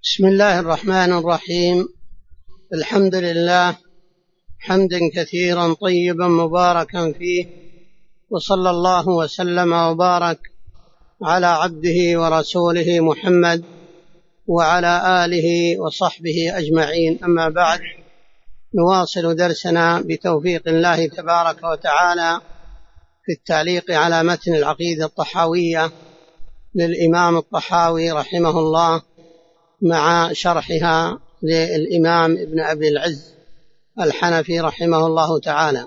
بسم الله الرحمن الرحيم. الحمد لله حمدا كثيرا طيبا مباركا فيه، وصلى الله وسلم وبارك على عبده ورسوله محمد وعلى آله وصحبه أجمعين. أما بعد، نواصل درسنا بتوفيق الله تبارك وتعالى في التعليق على متن العقيدة الطحاوية للإمام الطحاوي رحمه الله، مع شرحها للإمام ابن أبي العز الحنفي رحمه الله تعالى.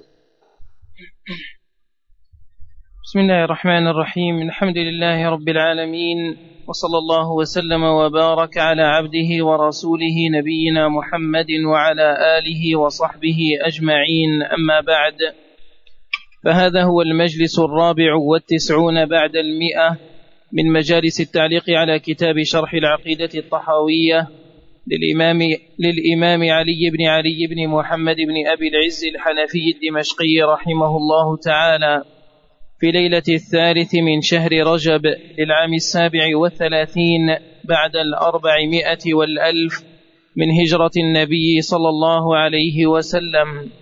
بسم الله الرحمن الرحيم. الحمد لله رب العالمين، وصلى الله وسلم وبارك على عبده ورسوله نبينا محمد وعلى آله وصحبه أجمعين. أما بعد، فهذا هو المجلس 94 بعد 100 من مجالس التعليق على كتاب شرح العقيدة الطحاوية للإمام علي بن محمد بن أبي العز الحنفي الدمشقي رحمه الله تعالى، في ليلة 3 من شهر رجب للعام 37 بعد 400 والألف من هجرة النبي صلى الله عليه وسلم.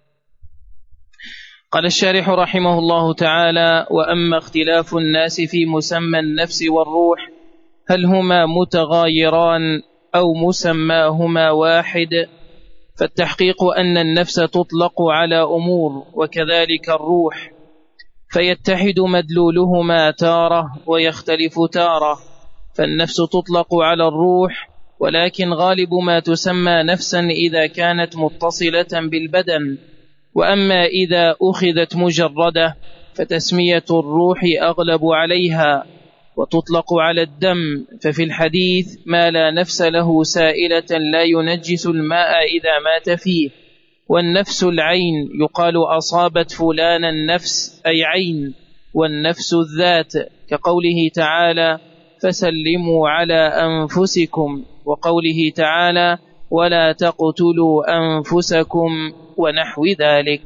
قال الشارح رحمه الله تعالى: وأما اختلاف الناس في مسمى النفس والروح، هل هما متغايران أو مسماهما واحد؟ فالتحقيق أن النفس تطلق على أمور، وكذلك الروح، فيتحد مدلولهما تارة ويختلف تارة. فالنفس تطلق على الروح، ولكن غالب ما تسمى نفسا إذا كانت متصلة بالبدن، وأما إذا أخذت مجردة فتسمية الروح أغلب عليها، وتطلق على الدم. ففي الحديث: ما لا نفس له سائلة لا ينجس الماء إذا مات فيه. والنفس العين، يقال أصابت فلانا النفس أي عين، والنفس الذات، كقوله تعالى: فسلموا على أنفسكم، وقوله تعالى: ولا تقتلوا أنفسكم، ونحو ذلك.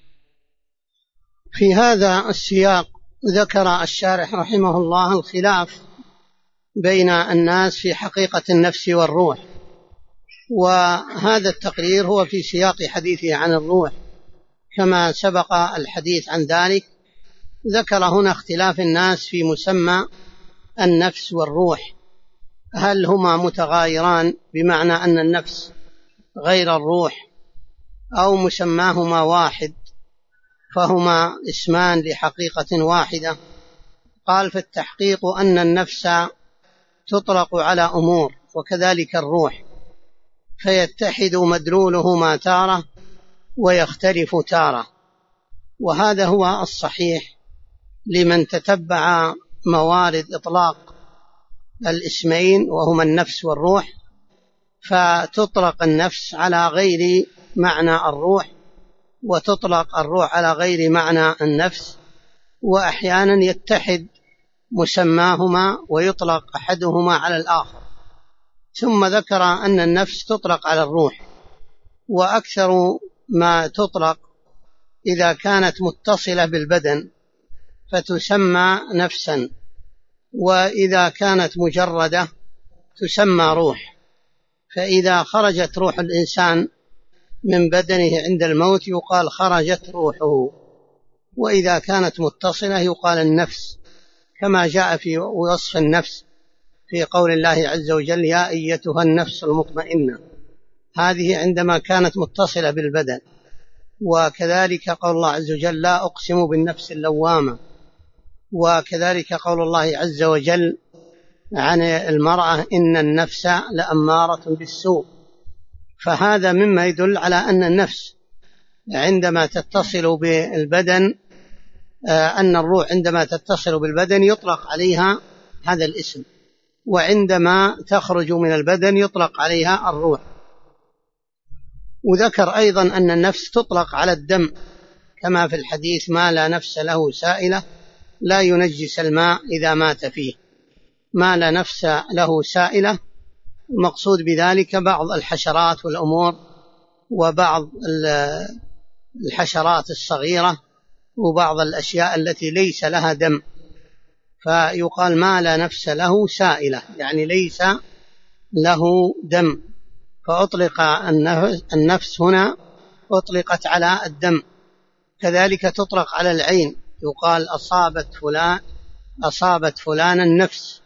في هذا السياق ذكر الشارح رحمه الله الخلاف بين الناس في حقيقة النفس والروح، وهذا التقرير هو في سياق حديثه عن الروح كما سبق الحديث عن ذلك. ذكر هنا اختلاف الناس في مسمى النفس والروح، هل هما متغايران بمعنى أن النفس غير الروح، أو مسماهما واحد فهما اسمان لحقيقة واحدة؟ قال: في التحقيق أن النفس تطلق على أمور، وكذلك الروح، فيتحد مدلولهما تارة ويختلف تارة. وهذا هو الصحيح لمن تتبع موارد إطلاق الاسمين وهما النفس والروح، فتطلق النفس على غير معنى الروح، وتطلق الروح على غير معنى النفس، وأحيانا يتحد مسماهما ويطلق أحدهما على الآخر. ثم ذكر أن النفس تطلق على الروح، وأكثر ما تطلق إذا كانت متصلة بالبدن فتسمى نفسا، وإذا كانت مجردة تسمى روح. فإذا خرجت روح الإنسان من بدنه عند الموت يقال خرجت روحه، وإذا كانت متصلة يقال النفس، كما جاء في وصف النفس في قول الله عز وجل: يا أيتها النفس المطمئنة، هذه عندما كانت متصلة بالبدن. وكذلك قول الله عز وجل: لا أقسم بالنفس اللوامة. وكذلك قول الله عز وجل عن المرأة: إن النفس لأمارة بالسوء. فهذا مما يدل على أن النفس عندما تتصل بالبدن، أن الروح عندما تتصل بالبدن يطلق عليها هذا الاسم، وعندما تخرج من البدن يطلق عليها الروح. وذكر أيضا أن النفس تطلق على الدم، كما في الحديث: ما لا نفس له سائلة لا ينجس الماء إذا مات فيه. ما لا نفس له سائلة، المقصود بذلك بعض الحشرات والأمور، وبعض الحشرات الصغيرة، وبعض الأشياء التي ليس لها دم، فيقال ما لا نفس له سائلة، يعني ليس له دم، فأطلق النفس هنا أطلقت على الدم. كذلك تطلق على العين، يقال أصابت فلان النفس،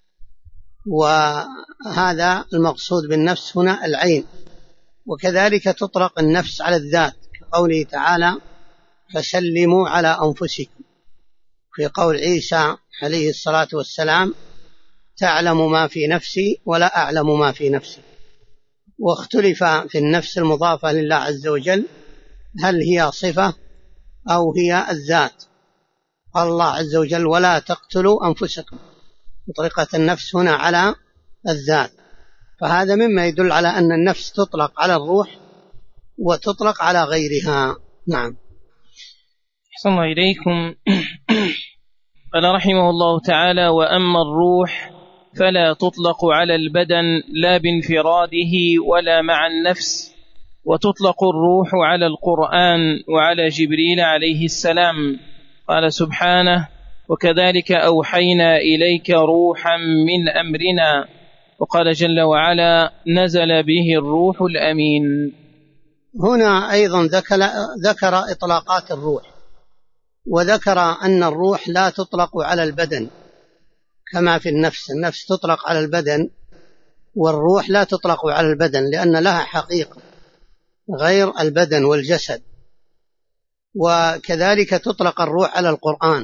وهذا المقصود بالنفس هنا العين. وكذلك تطلق النفس على الذات، كقوله تعالى فسلموا على أنفسكم، في قول عيسى عليه الصلاة والسلام تعلم ما في نفسي ولا أعلم ما في نفسي. واختلف في النفس المضافة لله عز وجل هل هي صفة أو هي الذات. قال الله عز وجل ولا تقتلوا أنفسكم، أطلقت النفس هنا على الذات، فهذا مما يدل على أن النفس تطلق على الروح وتطلق على غيرها. نعم. أحسن الله إليكم. قال رحمه الله تعالى: وأما الروح فلا تطلق على البدن لا بانفراده ولا مع النفس، وتطلق الروح على القرآن وعلى جبريل عليه السلام. قال سبحانه: وكذلك أوحينا إليك روحا من أمرنا. وقال جل وعلا: نزل به الروح الأمين. هنا أيضا ذكر إطلاقات الروح، وذكر أن الروح لا تطلق على البدن كما في النفس. النفس تطلق على البدن، والروح لا تطلق على البدن لأن لها حقيقة غير البدن والجسد. وكذلك تطلق الروح على القرآن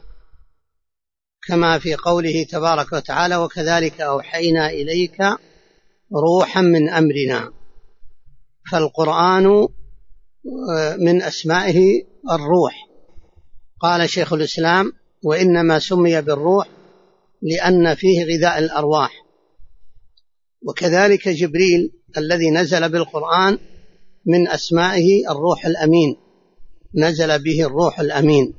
كما في قوله تبارك وتعالى: وكذلك أوحينا إليك روحا من أمرنا. فالقرآن من أسمائه الروح. قال شيخ الإسلام: وإنما سمي بالروح لأن فيه غذاء الأرواح. وكذلك جبريل الذي نزل بالقرآن من أسمائه الروح الأمين، نزل به الروح الأمين.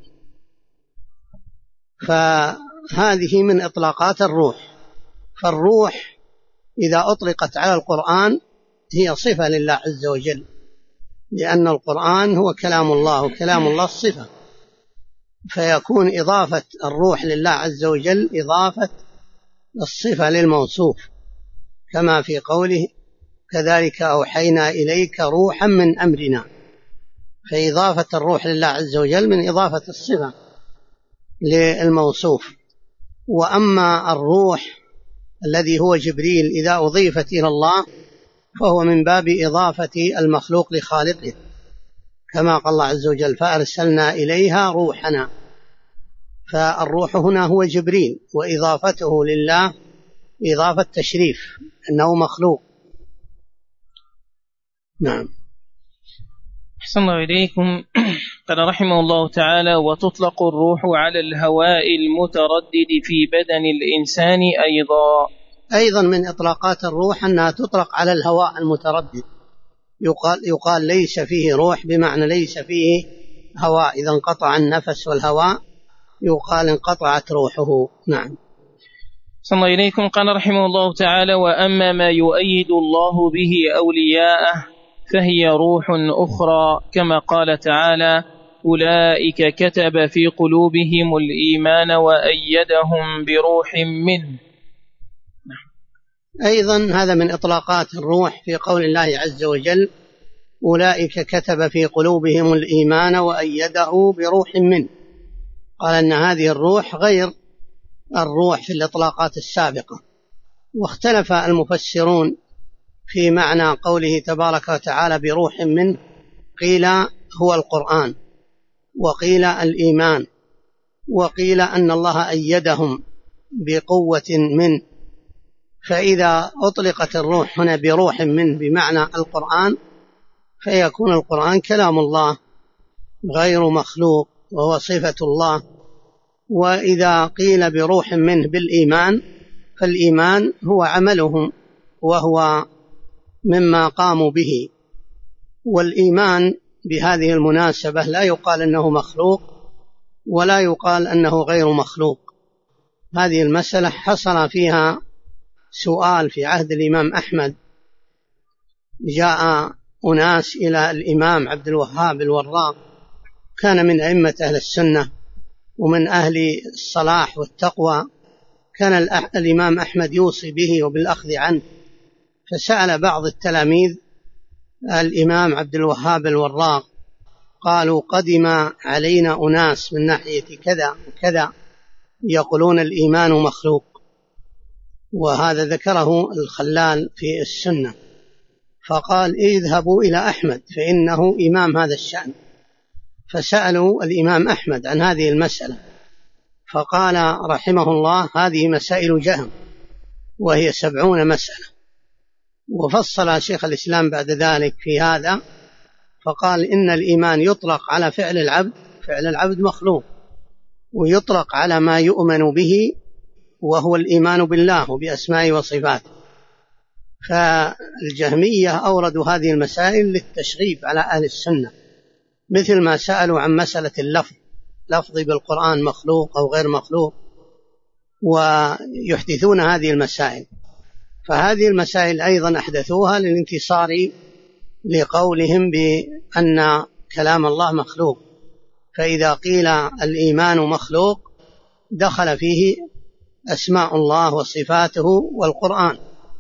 فهذه من إطلاقات الروح. فالروح إذا أطلقت على القرآن هي صفة لله عز وجل، لأن القرآن هو كلام الله، وكلام الله الصفة، فيكون إضافة الروح لله عز وجل إضافة الصفة للموصوف، كما في قوله: كذلك أوحينا إليك روحا من أمرنا. فإضافة الروح لله عز وجل من إضافة الصفة للموصوف. وأما الروح الذي هو جبريل إذا أضيفت إلى الله فهو من باب إضافة المخلوق لخالقه، كما قال الله عز وجل: فأرسلنا إليها روحنا. فالروح هنا هو جبريل، وإضافته لله إضافة تشريف أنه مخلوق. نعم. أحسن الله إليكم. قال رحمه الله تعالى: وتطلق الروح على الهواء المتردد في بدن الإنسان أيضا من إطلاقات الروح أنها تطلق على الهواء المتردد. يقال ليس فيه روح بمعنى ليس فيه هواء، إذا انقطع النفس والهواء يقال انقطعت روحه. نعم. صلى الله إليكم. قال رحمه الله تعالى: وأما ما يؤيد الله به أولياءه فهي روح أخرى، كما قال تعالى: أولئك كتب في قلوبهم الإيمان وأيدهم بروح منه. أيضا هذا من إطلاقات الروح في قول الله عز وجل: أولئك كتب في قلوبهم الإيمان وأيده بروح منه. قال أن هذه الروح غير الروح في الإطلاقات السابقة. واختلف المفسرون في معنى قوله تبارك وتعالى بروح منه، قيل هو القرآن، وقيل الإيمان، وقيل أن الله أيدهم بقوة منه. فإذا أطلقت الروح هنا بروح منه بمعنى القرآن فيكون القرآن كلام الله غير مخلوق وهو صفة الله. وإذا قيل بروح منه بالإيمان فالإيمان هو عملهم وهو مما قاموا به. والإيمان بهذه المناسبة لا يقال أنه مخلوق ولا يقال أنه غير مخلوق. هذه المسألة حصل فيها سؤال في عهد الإمام أحمد. جاء أناس إلى الإمام عبد الوهاب الوراق، كان من أئمة أهل السنة ومن أهل الصلاح والتقوى، كان الإمام أحمد يوصي به وبالأخذ عنه فسأل بعض التلاميذ الإمام عبد الوهاب الوراق، قالوا: قدم علينا أناس من ناحية كذا وكذا يقولون الإيمان مخلوق. وهذا ذكره الخلال في السنة، فقال: اذهبوا إلى أحمد فإنه إمام هذا الشأن. فسألوا الإمام أحمد عن هذه المسألة، فقال رحمه الله: هذه مسائل جهم، وهي 70 مسألة. وفصل شيخ الإسلام بعد ذلك في هذا، فقال: إن الإيمان يطلق على فعل العبد، فعل العبد مخلوق، ويطلق على ما يؤمن به وهو الإيمان بالله وبأسمائه وصفاته. فالجهمية أوردوا هذه المسائل للتشغيب على أهل السنة، مثل ما سألوا عن مسألة لفظ بالقرآن مخلوق أو غير مخلوق، ويحدثون هذه المسائل. فهذه المسائل أيضا أحدثوها للانتصار لقولهم بأن كلام الله مخلوق. فإذا قيل الإيمان مخلوق دخل فيه أسماء الله وصفاته والقرآن،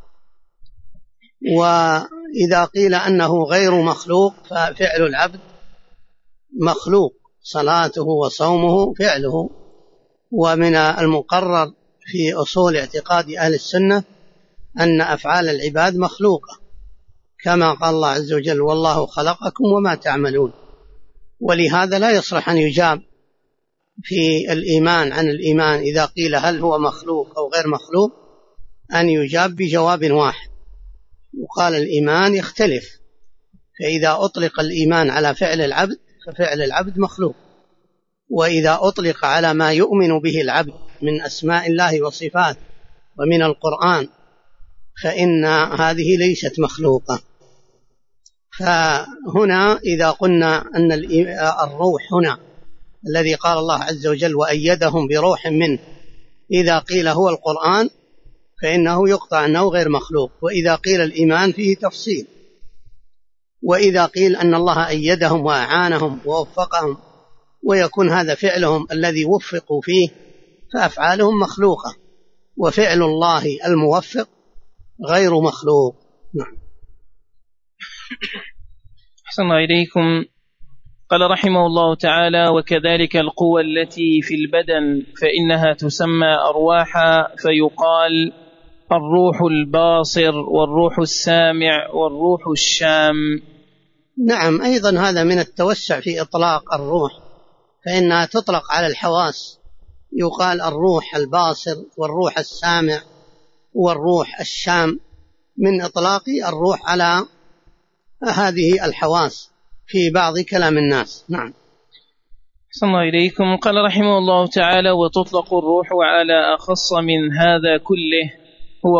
وإذا قيل أنه غير مخلوق ففعل العبد مخلوق، صلاته وصومه فعله. ومن المقرر في أصول اعتقاد أهل السنة أن أفعال العباد مخلوقة، كما قال الله عز وجل: والله خلقكم وما تعملون. ولهذا لا يصلح أن يجاب في الإيمان عن الإيمان إذا قيل هل هو مخلوق أو غير مخلوق أن يجاب بجواب واحد، وقال الإيمان يختلف. فإذا أطلق الإيمان على فعل العبد ففعل العبد مخلوق، وإذا أطلق على ما يؤمن به العبد من أسماء الله وصفاته ومن القرآن فإن هذه ليست مخلوقة. فهنا إذا قلنا أن الروح هنا الذي قال الله عز وجل: وأيدهم بروح منه، إذا قيل هو القرآن فإنه يقطع أنه غير مخلوق. وإذا قيل الإيمان فيه تفصيل. وإذا قيل أن الله أيدهم وأعانهم ووفقهم ويكون هذا فعلهم الذي وفقوا فيه فأفعالهم مخلوقة، وفعل الله الموفق غير مخلوق. نعم. أحسن إليكم. قال رحمه الله تعالى: وكذلك القوى التي في البدن فإنها تسمى أرواحا، فيقال الروح الباصر والروح السامع والروح الشام. نعم، أيضا هذا من التوسع في إطلاق الروح، فإنها تطلق على الحواس، يقال الروح الباصر والروح السامع والروح الشام، من إطلاق الروح على هذه الحواس في بعض كلام الناس. نعم. أحسن الله إليكم. قال رحمه الله تعالى: وتطلق الروح على أخص من هذا كله، هو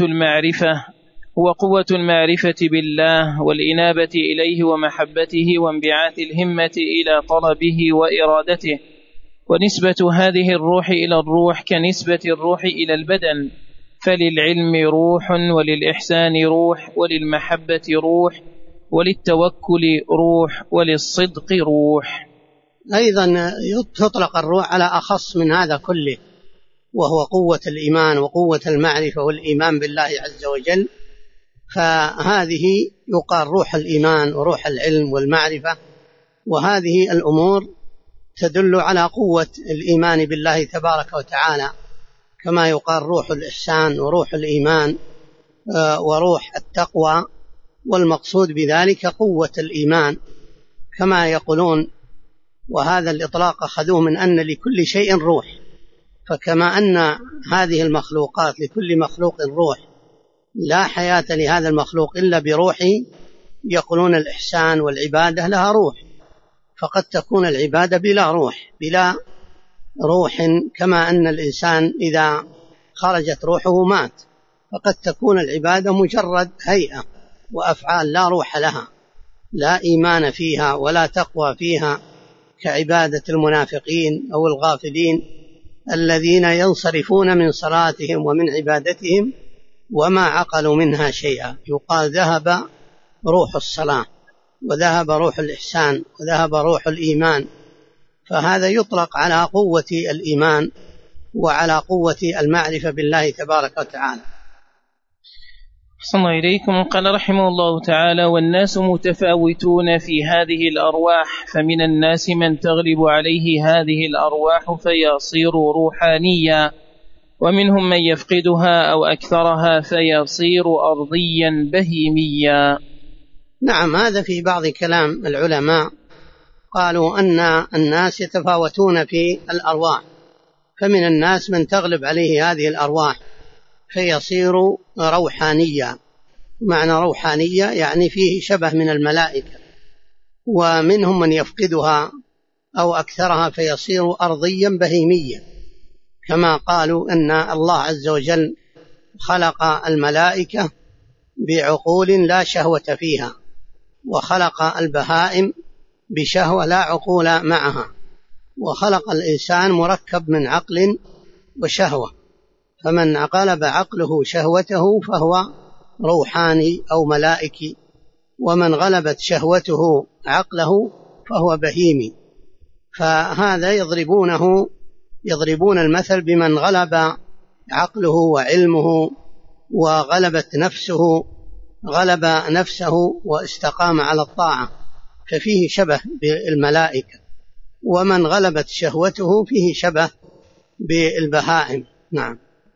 قوة المعرفة بالله والإنابة إليه ومحبته وانبعاث الهمة إلى طلبه وإرادته. ونسبة هذه الروح إلى الروح كنسبة الروح إلى البدن، فللعلم روح، وللإحسان روح، وللمحبة روح، وللتوكل روح، وللصدق روح. أيضا تطلق الروح على أخص من هذا كله، وهو قوة الإيمان وقوة المعرفة والإيمان بالله عز وجل. فهذه يقال روح الإيمان وروح العلم والمعرفة، وهذه الأمور تدل على قوة الإيمان بالله تبارك وتعالى، كما يقال روح الإحسان وروح الإيمان وروح التقوى، والمقصود بذلك قوة الإيمان كما يقولون. وهذا الإطلاق أخذوه من أن لكل شيء روح، فكما أن هذه المخلوقات لكل مخلوق روح، لا حياة لهذا المخلوق إلا بروحه، يقولون الإحسان والعبادة لها روح، فقد تكون العبادة بلا روح كما أن الإنسان إذا خرجت روحه مات، فقد تكون العبادة مجرد هيئة وأفعال لا روح لها، لا إيمان فيها ولا تقوى فيها، كعبادة المنافقين أو الغافلين الذين ينصرفون من صلاتهم ومن عبادتهم وما عقلوا منها شيئا. يقال ذهب روح الصلاة وذهب روح الإحسان وذهب روح الإيمان. فهذا يطلق على قوة الإيمان وعلى قوة المعرفة بالله تبارك وتعالى. أحسن الله إليكم. قال رحمه الله تعالى: والناس متفاوتون في هذه الأرواح، فمن الناس من تغلب عليه هذه الأرواح فيصير روحانيا، ومنهم من يفقدها أو أكثرها فيصير أرضيا بهيميا. نعم، هذا في بعض كلام العلماء، قالوا أن الناس يتفاوتون في الأرواح، فمن الناس من تغلب عليه هذه الأرواح فيصير روحانيا. معنى روحانية يعني فيه شبه من الملائكة، ومنهم من يفقدها أو أكثرها فيصير أرضيا بهيميا، كما قالوا أن الله عز وجل خلق الملائكة بعقول لا شهوة فيها، وخلق البهائم بشهوة لا عقول معها، وخلق الإنسان مركب من عقل وشهوة، فمن غلب عقله شهوته فهو روحاني أو ملائكي، ومن غلبت شهوته عقله فهو بهيمي. فهذا يضربون المثل بمن غلب عقله وعلمه غلب نفسه واستقام على الطاعة، ففيه شبه بالملائكة، ومن غلبت شهوته فيه شبه بالبهائم. نعم.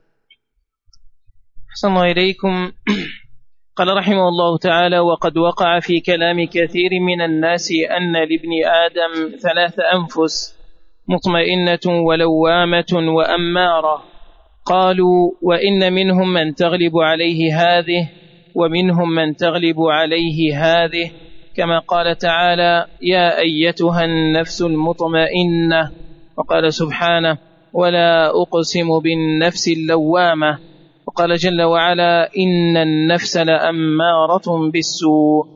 أحسن الله إليكم. قال رحمه الله تعالى: وقد وقع في كلام كثير من الناس أن لابن آدم 3 أنفس، مطمئنة ولوامة وأمارة. قالوا: وإن منهم من تغلب عليه هذه، ومنهم من تغلب عليه هذه، كما قال تعالى: يا أيتها النفس المطمئنة. وقال سبحانه: ولا أقسم بالنفس اللوامة. وقال جل وعلا: إن النفس لأمارة بالسوء.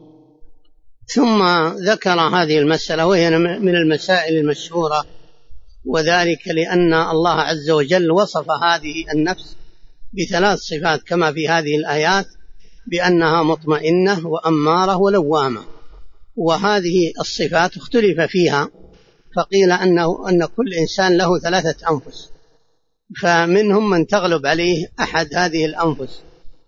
ثم ذكر هذه المسألة، وهي من المسائل المشهورة، وذلك لأن الله عز وجل وصف هذه النفس ب3 صفات كما في هذه الآيات، بأنها مطمئنة وأمارة ولوامة. وهذه الصفات اختلف فيها، فقيل أن كل إنسان له 3 أنفس، فمنهم من تغلب عليه أحد هذه الأنفس،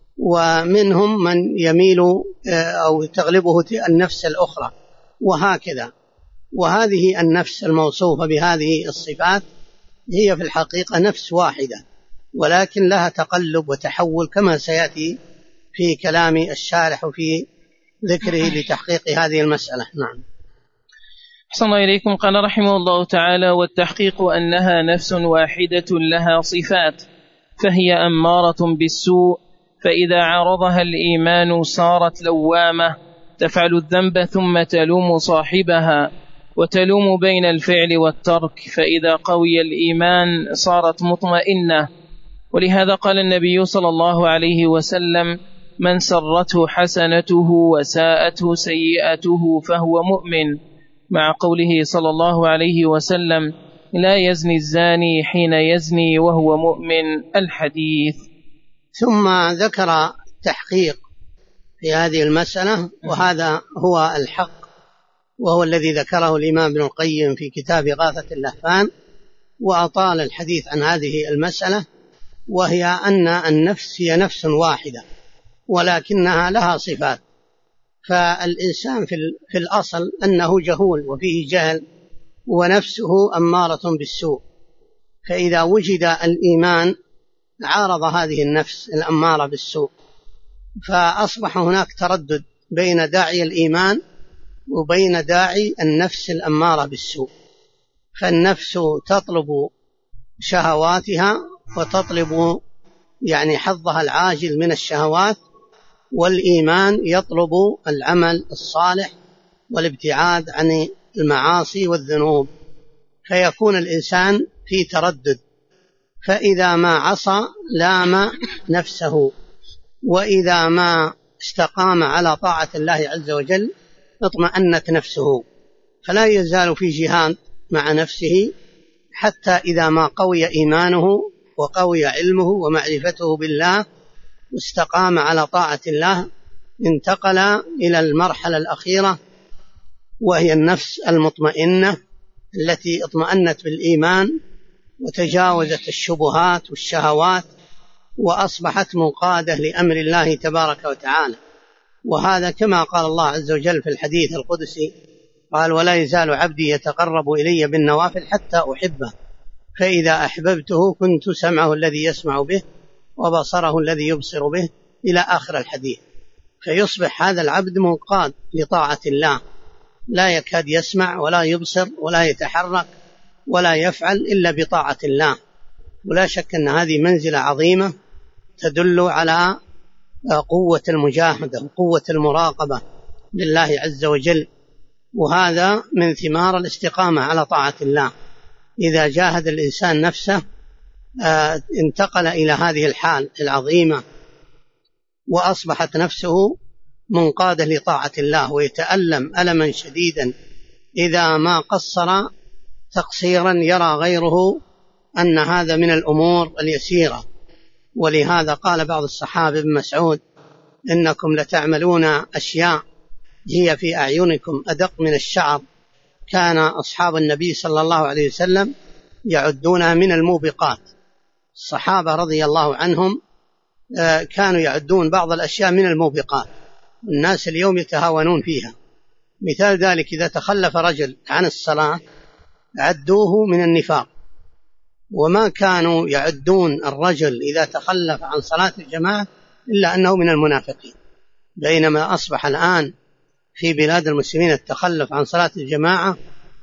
ومنهم من يميل أو تغلبه النفس الأخرى، وهكذا. وهذه النفس الموصوفة بهذه الصفات هي في الحقيقة نفس واحدة، ولكن لها تقلب وتحول كما سيأتي في كلام الشارح وفي ذكره لتحقيق هذه المسألة. نعم. أحسن الله إليكم. قال رحمه الله تعالى: والتحقيق أنها نفس واحدة لها صفات، فهي أمارة بالسوء، فإذا عارضها الإيمان صارت لوامة، تفعل الذنب ثم تلوم صاحبها، وتلوم بين الفعل والترك، فإذا قوي الإيمان صارت مطمئنة. ولهذا قال النبي صلى الله عليه وسلم: من سرته حسنته وساءته سيئته فهو مؤمن، مع قوله صلى الله عليه وسلم: لا يزني الزاني حين يزني وهو مؤمن، الحديث. ثم ذكر تحقيق في هذه المسألة، وهذا هو الحق، وهو الذي ذكره الإمام ابن القيم في كتاب إغاثة اللهفان، وأطال الحديث عن هذه المسألة، وهي أن النفس هي نفس واحدة ولكنها لها صفات. فالإنسان في الأصل أنه جهول وفيه جهل، ونفسه أمارة بالسوء، فإذا وجد الإيمان عارض هذه النفس الأمارة بالسوء، فأصبح هناك تردد بين داعي الإيمان وبين داعي النفس الأمارة بالسوء. فالنفس تطلب شهواتها وتطلب حظها العاجل من الشهوات، والإيمان يطلب العمل الصالح والابتعاد عن المعاصي والذنوب، فيكون الإنسان في تردد، فإذا ما عصى لام نفسه، وإذا ما استقام على طاعة الله عز وجل اطمأنت نفسه، فلا يزال في جهاد مع نفسه حتى إذا ما قوي إيمانه وقوي علمه ومعرفته بالله واستقام على طاعة الله، انتقل إلى المرحلة الأخيرة، وهي النفس المطمئنة التي اطمأنت بالإيمان وتجاوزت الشبهات والشهوات وأصبحت منقادة لأمر الله تبارك وتعالى. وهذا كما قال الله عز وجل في الحديث القدسي قال: ولا يزال عبدي يتقرب إلي بالنوافل حتى أحبه، فإذا أحببته كنت سمعه الذي يسمع به وبصره الذي يبصر به، إلى آخر الحديث. فيصبح هذا العبد منقاد لطاعة الله، لا يكاد يسمع ولا يبصر ولا يتحرك ولا يفعل إلا بطاعة الله. ولا شك أن هذه منزلة عظيمة تدل على قوة المجاهدة وقوة المراقبة لله عز وجل، وهذا من ثمار الاستقامة على طاعة الله. إذا جاهد الإنسان نفسه انتقل إلى هذه الحال العظيمة، وأصبحت نفسه منقادة لطاعة الله، ويتألم ألما شديدا إذا ما قصر تقصيرا يرى غيره أن هذا من الأمور اليسيرة. ولهذا قال بعض الصحابة ابن مسعود: إنكم لتعملون أشياء هي في أعينكم أدق من الشعر. كان أصحاب النبي صلى الله عليه وسلم يعدونها من الموبقات. الصحابة رضي الله عنهم كانوا يعدون بعض الأشياء من الموبقات، الناس اليوم يتهاونون فيها. مثال ذلك: إذا تخلف رجل عن الصلاة عدوه من النفاق، وما كانوا يعدون الرجل إذا تخلف عن صلاة الجماعة إلا أنه من المنافقين. بينما أصبح الآن في بلاد المسلمين التخلف عن صلاة الجماعة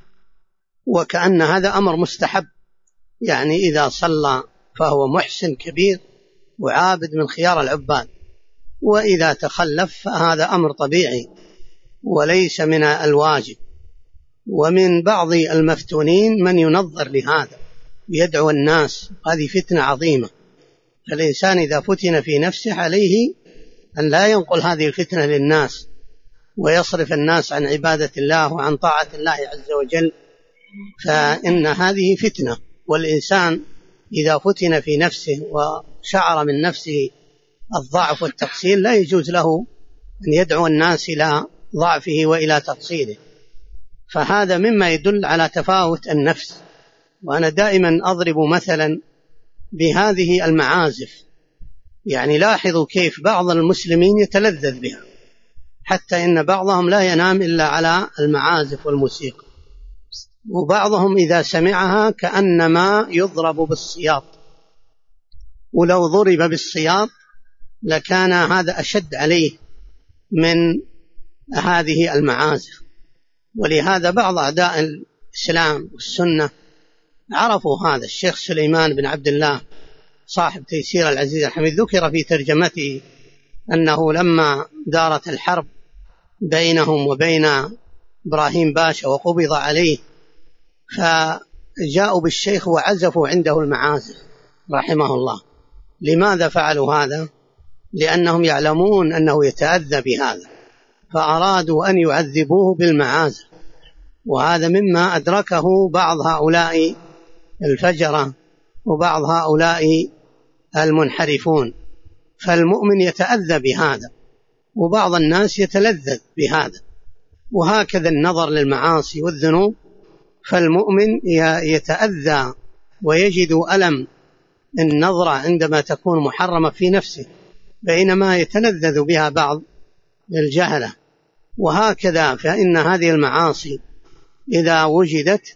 وكأن هذا أمر مستحب، يعني إذا صلى فهو محسن كبير وعابد من خيار العباد، وإذا تخلف فهذا أمر طبيعي وليس من الواجب. ومن بعض المفتونين من ينظر لهذا ويدعو الناس، هذه فتنة عظيمة. فالإنسان إذا فتن في نفسه عليه أن لا ينقل هذه الفتنة للناس ويصرف الناس عن عبادة الله وعن طاعة الله عز وجل، فإن هذه فتنة. والإنسان إذا فتن في نفسه وشعر من نفسه الضعف والتقصير لا يجوز له أن يدعو الناس إلى ضعفه وإلى تقصيره، فهذا مما يدل على تفاوت النفس. وأنا دائما أضرب مثلا بهذه المعازف، يعني لاحظوا كيف بعض المسلمين يتلذذ بها، حتى إن بعضهم لا ينام إلا على المعازف والموسيقى، وبعضهم إذا سمعها كأنما يضرب بالسياط، ولو ضرب بالسياط لكان هذا أشد عليه من هذه المعازف. ولهذا بعض أعداء الإسلام والسنة عرفوا هذا. الشيخ سليمان بن عبد الله صاحب تيسير العزيز الحميد ذكر في ترجمته أنه لما دارت الحرب بينهم وبين إبراهيم باشا وقبض عليه، فجاءوا بالشيخ وعزفوا عنده المعازف رحمه الله. لماذا فعلوا هذا؟ لأنهم يعلمون أنه يتأذى بهذا، فأرادوا أن يعذبوه بالمعازف. وهذا مما أدركه بعض هؤلاء الفجرة وبعض هؤلاء المنحرفون. فالمؤمن يتأذى بهذا، وبعض الناس يتلذذ بهذا، وهكذا النظر للمعاصي والذنوب. فالمؤمن يتأذى ويجد ألم النظرة عندما تكون محرمة في نفسه، بينما يتلذذ بها بعض الجهلة. وهكذا فإن هذه المعاصي إذا وجدت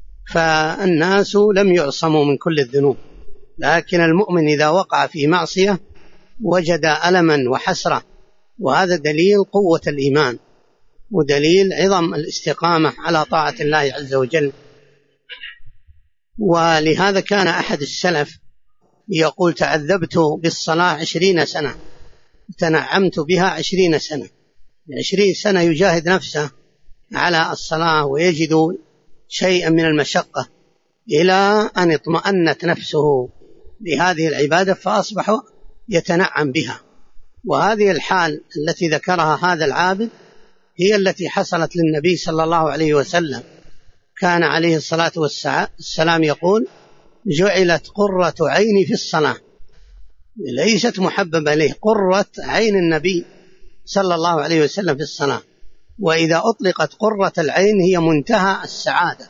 فالناس لم يعصموا من كل الذنوب، لكن المؤمن إذا وقع في معصية وجد ألما وحسرة، وهذا دليل قوة الإيمان ودليل عظم الاستقامة على طاعة الله عز وجل. ولهذا كان أحد السلف يقول: تعذبت بالصلاة 20 سنة، تنعمت بها 20 سنة. 20 سنة يجاهد نفسه على الصلاة ويجد شيئا من المشقة، إلى أن اطمأنت نفسه بهذه العبادة فأصبح يتنعم بها. وهذه الحال التي ذكرها هذا العابد هي التي حصلت للنبي صلى الله عليه وسلم. كان عليه الصلاة والسلام يقول: جعلت قرة عيني في الصلاة. ليست محببة إليه، قرة عين النبي صلى الله عليه وسلم في الصلاة. وإذا أطلقت قرة العين هي منتهى السعادة،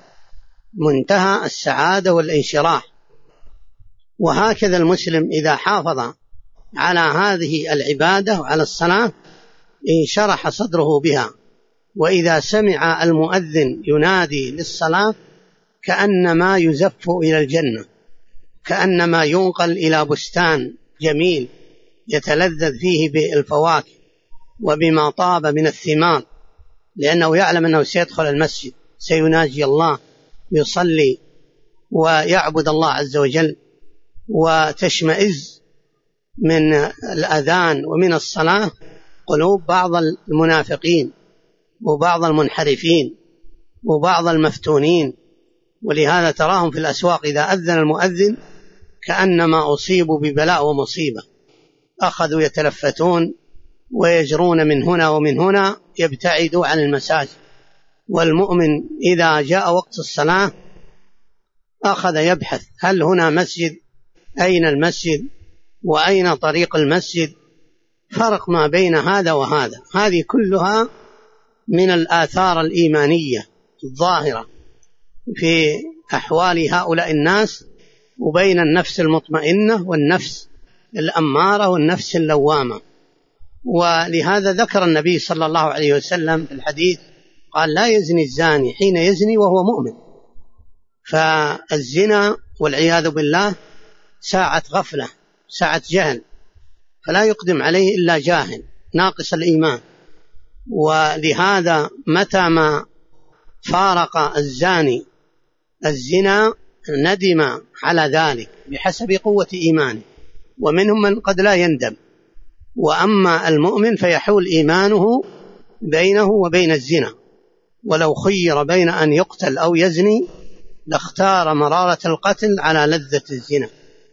منتهى السعادة والانشراح. وهكذا المسلم إذا حافظ على هذه العبادة وعلى الصلاة انشرح صدره بها. وإذا سمع المؤذن ينادي للصلاة كأنما يزف إلى الجنة، كأنما ينقل إلى بستان جميل يتلذذ فيه بالفواكه وبما طاب من الثمار، لأنه يعلم أنه سيدخل المسجد سيناجي الله ويصلي ويعبد الله عز وجل، وتشمئز من الأذان ومن الصلاة قلوب بعض المنافقين وبعض المنحرفين وبعض المفتونين. ولهذا تراهم في الأسواق إذا أذن المؤذن كأنما أصيبوا ببلاء ومصيبة، أخذوا يتلفتون ويجرون من هنا ومن هنا يبتعدوا عن المساجد. والمؤمن إذا جاء وقت الصلاة أخذ يبحث هل هنا مسجد، أين المسجد، وأين طريق المسجد، فرق ما بين هذا وهذا. هذه كلها من الآثار الإيمانية الظاهرة في أحوال هؤلاء الناس، وبين النفس المطمئنة والنفس الأمارة والنفس اللوامة. ولهذا ذكر النبي صلى الله عليه وسلم في الحديث قال: لا يزني الزاني حين يزني وهو مؤمن. فالزنا والعياذ بالله ساعة غفلة، ساعة جهل، فلا يقدم عليه إلا جاهل ناقص الإيمان. ولهذا متى ما فارق الزاني الزنا ندم على ذلك بحسب قوة إيمانه، ومنهم من قد لا يندم. وأما المؤمن فيحول إيمانه بينه وبين الزنا، ولو خير بين أن يقتل أو يزني لاختار مرارة القتل على لذة الزنا،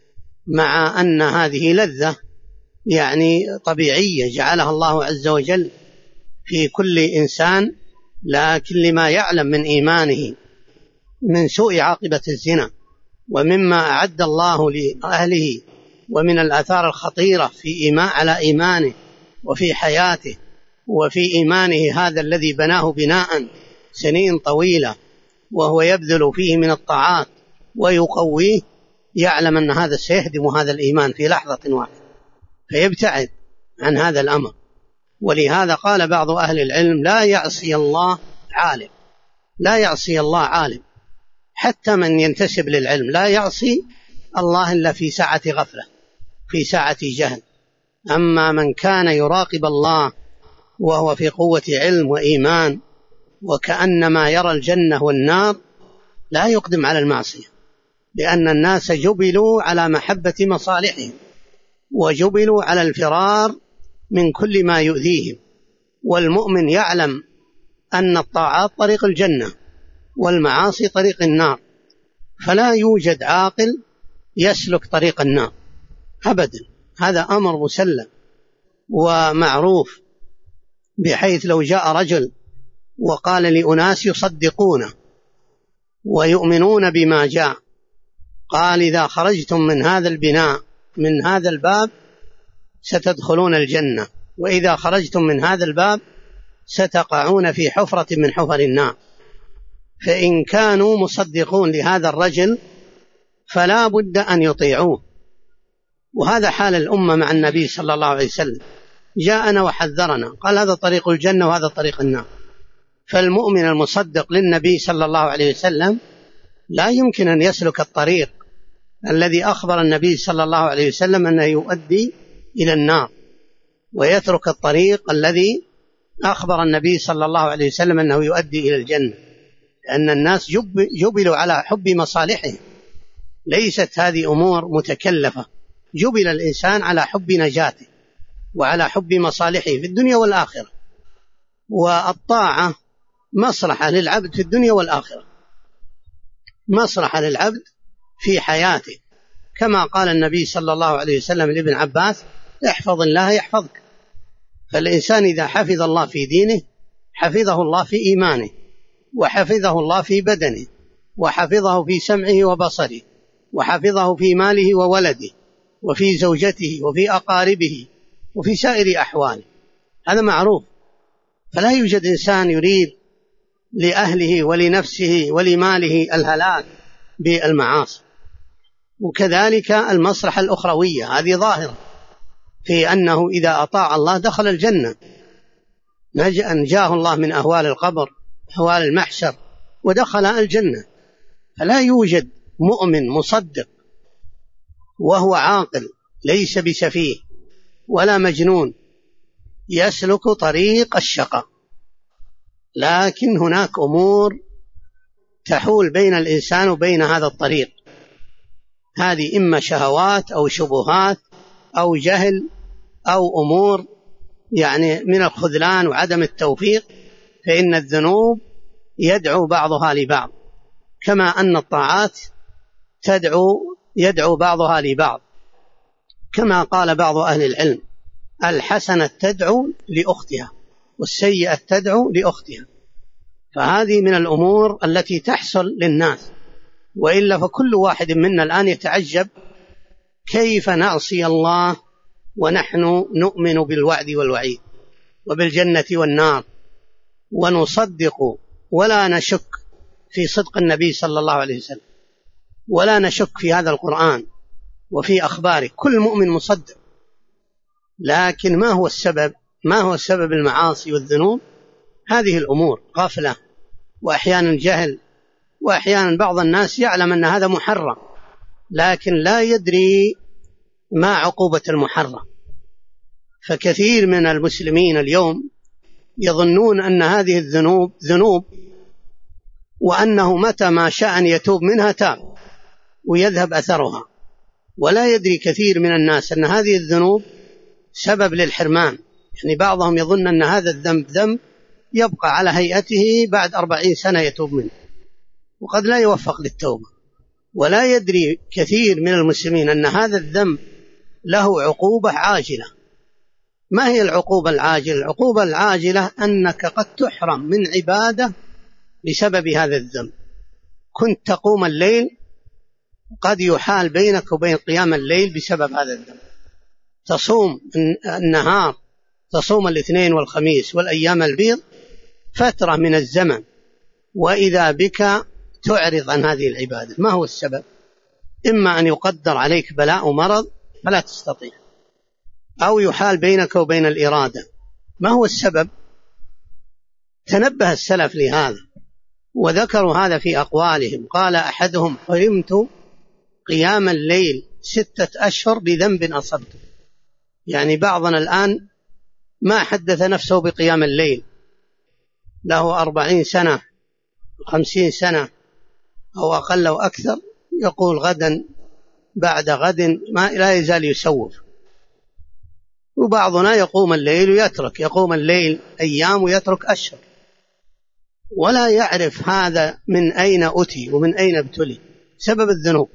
مع أن هذه لذة يعني طبيعية جعلها الله عز وجل في كل إنسان، لكن لما يعلم من إيمانه من سوء عاقبة الزنا ومما أعد الله لأهله ومن الآثار الخطيرة في على إيمانه وفي حياته وفي إيمانه هذا الذي بناه بناء سنين طويلة وهو يبذل فيه من الطاعات ويقويه، يعلم أن هذا سيهدم هذا الإيمان في لحظة واحدة فيبتعد عن هذا الأمر. ولهذا قال بعض أهل العلم: لا يعصي الله عالم، لا يعصي الله عالم، حتى من ينتسب للعلم لا يعصي الله إلا في ساعة غفلة، في ساعة جهل. أما من كان يراقب الله وهو في قوة علم وإيمان وكأنما يرى الجنة والنار لا يقدم على المعصية، لأن الناس جبلوا على محبة مصالحهم وجبلوا على الفرار من كل ما يؤذيهم. والمؤمن يعلم أن الطاعات طريق الجنة والمعاصي طريق النار، فلا يوجد عاقل يسلك طريق النار أبدا، هذا أمر مسلم ومعروف، بحيث لو جاء رجل وقال لأناس يصدقونه ويؤمنون بما جاء، قال: إذا خرجتم من هذا البناء من هذا الباب ستدخلون الجنة، وإذا خرجتم من هذا الباب ستقعون في حفرة من حفر النار. فإن كانوا مصدقون لهذا الرجل فلا بد أن يطيعوه. وهذا حال الأمة مع النبي صلى الله عليه وسلم، جاءنا وحذرنا، قال: هذا طريق الجنة وهذا طريق النار. فالمؤمن المصدق للنبي صلى الله عليه وسلم لا يمكن أن يسلك الطريق الذي أخبر النبي صلى الله عليه وسلم أنه يؤدي إلى النار، ويترك الطريق الذي أخبر النبي صلى الله عليه وسلم أنه يؤدي إلى الجنة، لأن الناس جبلوا على حب مصالحهم، ليست هذه أمور متكلفة، جبل الإنسان على حب نجاته وعلى حب مصالحه في الدنيا والآخرة. والطاعة مصلحة للعبد في الدنيا والآخرة، مصلحة للعبد في حياته، كما قال النبي صلى الله عليه وسلم لابن عباس: احفظ الله يحفظك. فالإنسان إذا حفظ الله في دينه حفظه الله في إيمانه، وحفظه الله في بدنه، وحفظه في سمعه وبصره، وحفظه في ماله وولده، وفي زوجته، وفي أقاربه، وفي سائر أحواله. هذا معروف. فلا يوجد إنسان يريد لأهله ولنفسه ولماله الهلاك بالمعاصي. وكذلك المصلحة الأخروية هذه ظاهرة، في أنه إذا أطاع الله دخل الجنة، نجاه الله من أهوال القبر أهوال المحشر ودخل الجنة. فلا يوجد مؤمن مصدق وهو عاقل ليس بسفيه ولا مجنون يسلك طريق الشقاء، لكن هناك أمور تحول بين الإنسان وبين هذا الطريق، هذه إما شهوات أو شبهات أو جهل أو أمور يعني من الخذلان وعدم التوفيق، فإن الذنوب يدعو بعضها لبعض، كما أن الطاعات يدعو بعضها لبعض، كما قال بعض أهل العلم: الحسنة تدعو لأختها والسيئة تدعو لأختها. فهذه من الأمور التي تحصل للناس، وإلا فكل واحد منا الآن يتعجب كيف نعصي الله ونحن نؤمن بالوعد والوعيد وبالجنة والنار، ونصدق ولا نشك في صدق النبي صلى الله عليه وسلم، ولا نشك في هذا القرآن وفي أخباره، كل مؤمن مصدق. لكن ما هو السبب المعاصي والذنوب؟ هذه الأمور غفلة، وأحيانا جهل، وأحيانا بعض الناس يعلم أن هذا محرم لكن لا يدري ما عقوبة المحرم. فكثير من المسلمين اليوم يظنون أن هذه الذنوب ذنوب، وأنه متى ما شاء أن يتوب منها تاب ويذهب أثرها، ولا يدري كثير من الناس أن هذه الذنوب سبب للحرمان. يعني بعضهم يظن أن هذا الذنب ذنب يبقى على هيئته بعد 40 سنة يتوب منه، وقد لا يوفق للتوبة. ولا يدري كثير من المسلمين أن هذا الذنب له عقوبة عاجلة. ما هي العقوبة العاجلة؟ العقوبة العاجلة أنك قد تحرم من عبادة بسبب هذا الذنب. كنت تقوم الليل، قد يحال بينك وبين قيام الليل بسبب هذا الذنب. تصوم النهار، تصوم الاثنين والخميس والأيام البيض فترة من الزمن، وإذا بك تعرض عن هذه العبادة. ما هو السبب؟ إما أن يقدر عليك بلاء ومرض فلا تستطيع، أو يحال بينك وبين الإرادة. ما هو السبب؟ تنبه السلف لهذا وذكروا هذا في أقوالهم. قال أحدهم: حرمت قيام الليل 6 أشهر بذنب أصبته. يعني بعضنا الآن ما حدث نفسه بقيام الليل، له 40 سنة 50 سنة أو أقل أو أكثر، يقول غدا بعد غد، ما لا يزال يسوف. وبعضنا يقوم الليل ويترك، يقوم الليل أيام ويترك أشهر، ولا يعرف هذا من أين أتي ومن أين ابتلي، سبب الذنوب.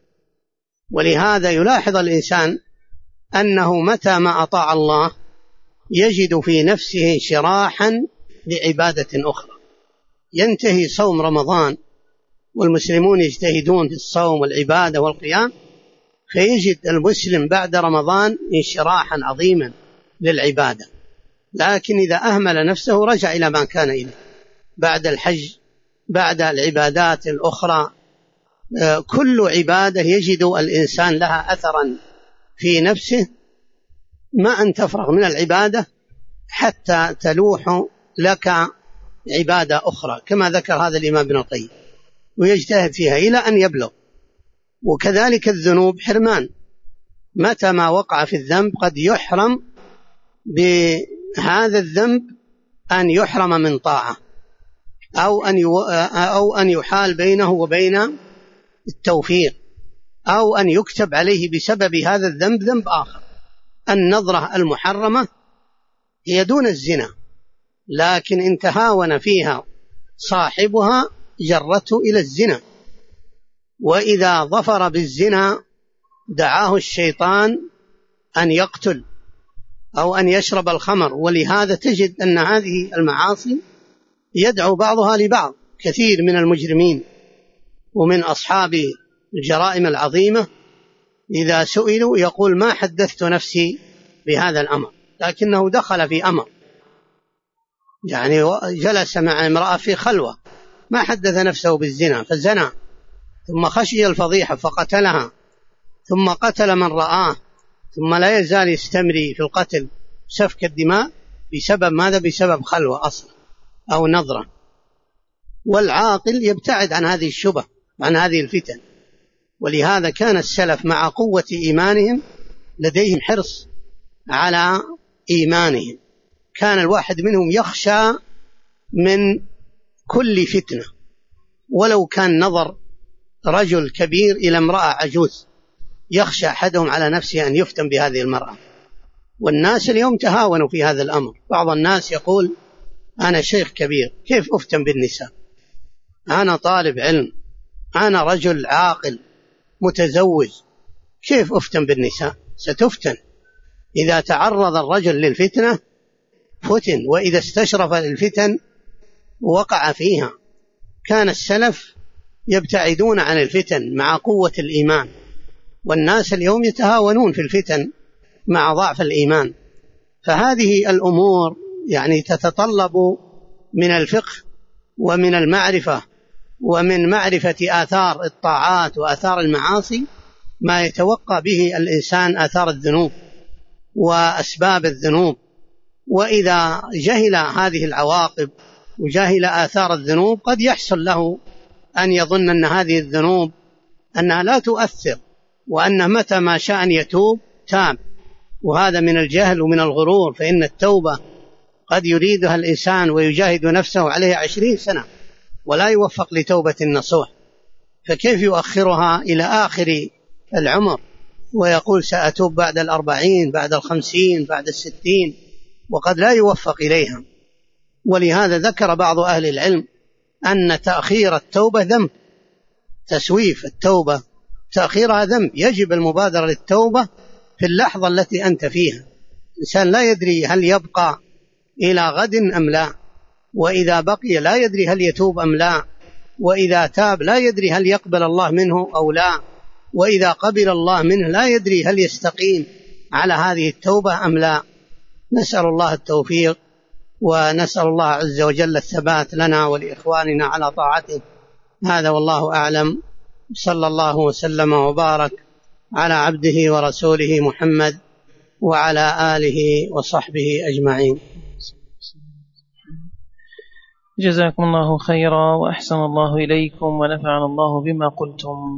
ولهذا يلاحظ الإنسان أنه متى ما أطاع الله يجد في نفسه انشراحا لعبادة أخرى. ينتهي صوم رمضان والمسلمون يجتهدون في الصوم والعبادة والقيام، فيجد المسلم بعد رمضان انشراحا عظيما للعبادة. لكن إذا أهمل نفسه رجع إلى ما كان إليه بعد الحج، بعد العبادات الأخرى. كل عبادة يجد الإنسان لها أثرا في نفسه، ما أن تفرغ من العبادة حتى تلوح لك عبادة أخرى، كما ذكر هذا الإمام ابن القيم، ويجتهد فيها إلى أن يبلغ. وكذلك الذنوب حرمان، متى ما وقع في الذنب قد يحرم بهذا الذنب، أن يحرم من طاعة، أو أن يحال بينه وبين التوفيق، أو أن يكتب عليه بسبب هذا الذنب ذنب آخر. النظرة المحرمة هي دون الزنا، لكن إن تهاون فيها صاحبها جرته إلى الزنا. وإذا ظفر بالزنا دعاه الشيطان أن يقتل أو أن يشرب الخمر. ولهذا تجد أن هذه المعاصي يدعو بعضها لبعض. كثير من المجرمين ومن أصحاب الجرائم العظيمة إذا سئلوا يقول: ما حدثت نفسي بهذا الأمر، لكنه دخل في أمر، يعني جلس مع امرأة في خلوة، ما حدث نفسه بالزنا فزنا، ثم خشي الفضيحة فقتلها، ثم قتل من رآه، ثم لا يزال يستمري في القتل سفك الدماء بسبب ماذا؟ بسبب خلوة أصلا أو نظرة. والعاقل يبتعد عن هذه الشبه عن هذه الفتن. ولهذا كان السلف مع قوة إيمانهم لديهم حرص على إيمانهم، كان الواحد منهم يخشى من كل فتنة، ولو كان نظر رجل كبير إلى امرأة عجوز يخشى أحدهم على نفسه أن يفتن بهذه المرأة. والناس اليوم تهاونوا في هذا الأمر. بعض الناس يقول أنا شيخ كبير كيف أفتن بالنساء؟ أنا طالب علم، أنا رجل عاقل متزوج، كيف أفتن بالنساء؟ ستفتن. إذا تعرض الرجل للفتنة فتن، وإذا استشرف الفتن وقع فيها. كان السلف يبتعدون عن الفتن مع قوة الإيمان، والناس اليوم يتهاونون في الفتن مع ضعف الإيمان. فهذه الأمور يعني تتطلب من الفقه ومن المعرفة ومن معرفة آثار الطاعات وآثار المعاصي ما يتوقع به الإنسان آثار الذنوب وأسباب الذنوب. وإذا جهل هذه العواقب وجهل آثار الذنوب قد يحصل له أن يظن أن هذه الذنوب أنها لا تؤثر، وأن متى ما شاء أن يتوب تاب. وهذا من الجهل ومن الغرور، فإن التوبة قد يريدها الإنسان ويجاهد نفسه عليه 20 سنة ولا يوفق لتوبة النصوح، فكيف يؤخرها إلى آخر العمر ويقول سأتوب بعد 40 بعد 50 بعد 60 وقد لا يوفق إليها. ولهذا ذكر بعض أهل العلم أن تأخير التوبة ذنب، تسويف التوبة تأخيرها ذنب، يجب المبادرة للتوبة في اللحظة التي أنت فيها. الإنسان لا يدري هل يبقى إلى غد أم لا، وإذا بقي لا يدري هل يتوب أم لا، وإذا تاب لا يدري هل يقبل الله منه أو لا، وإذا قبل الله منه لا يدري هل يستقيم على هذه التوبة أم لا. نسأل الله التوفيق، ونسأل الله عز وجل الثبات لنا ولإخواننا على طاعته. هذا والله أعلم. صلى الله وسلم وبارك على عبده ورسوله محمد وعلى آله وصحبه أجمعين. جزاكم الله خيرا وأحسن الله إليكم ونفعنا الله بما قلتم.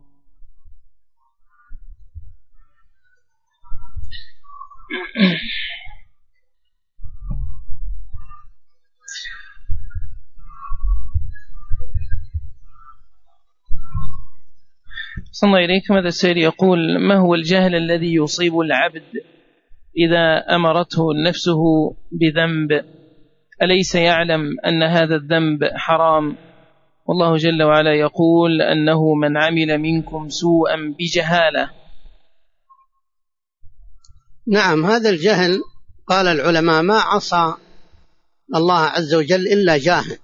أحسن الله إليكم. هذا السائل يقول: ما هو الجهل الذي يصيب العبد إذا أمرته نفسه بذنب؟ أليس يعلم أن هذا الذنب حرام؟ والله جل وعلا يقول أنه من عمل منكم سوءا بجهالة. نعم، هذا الجهل قال العلماء ما عصى الله عز وجل إلا جاهل،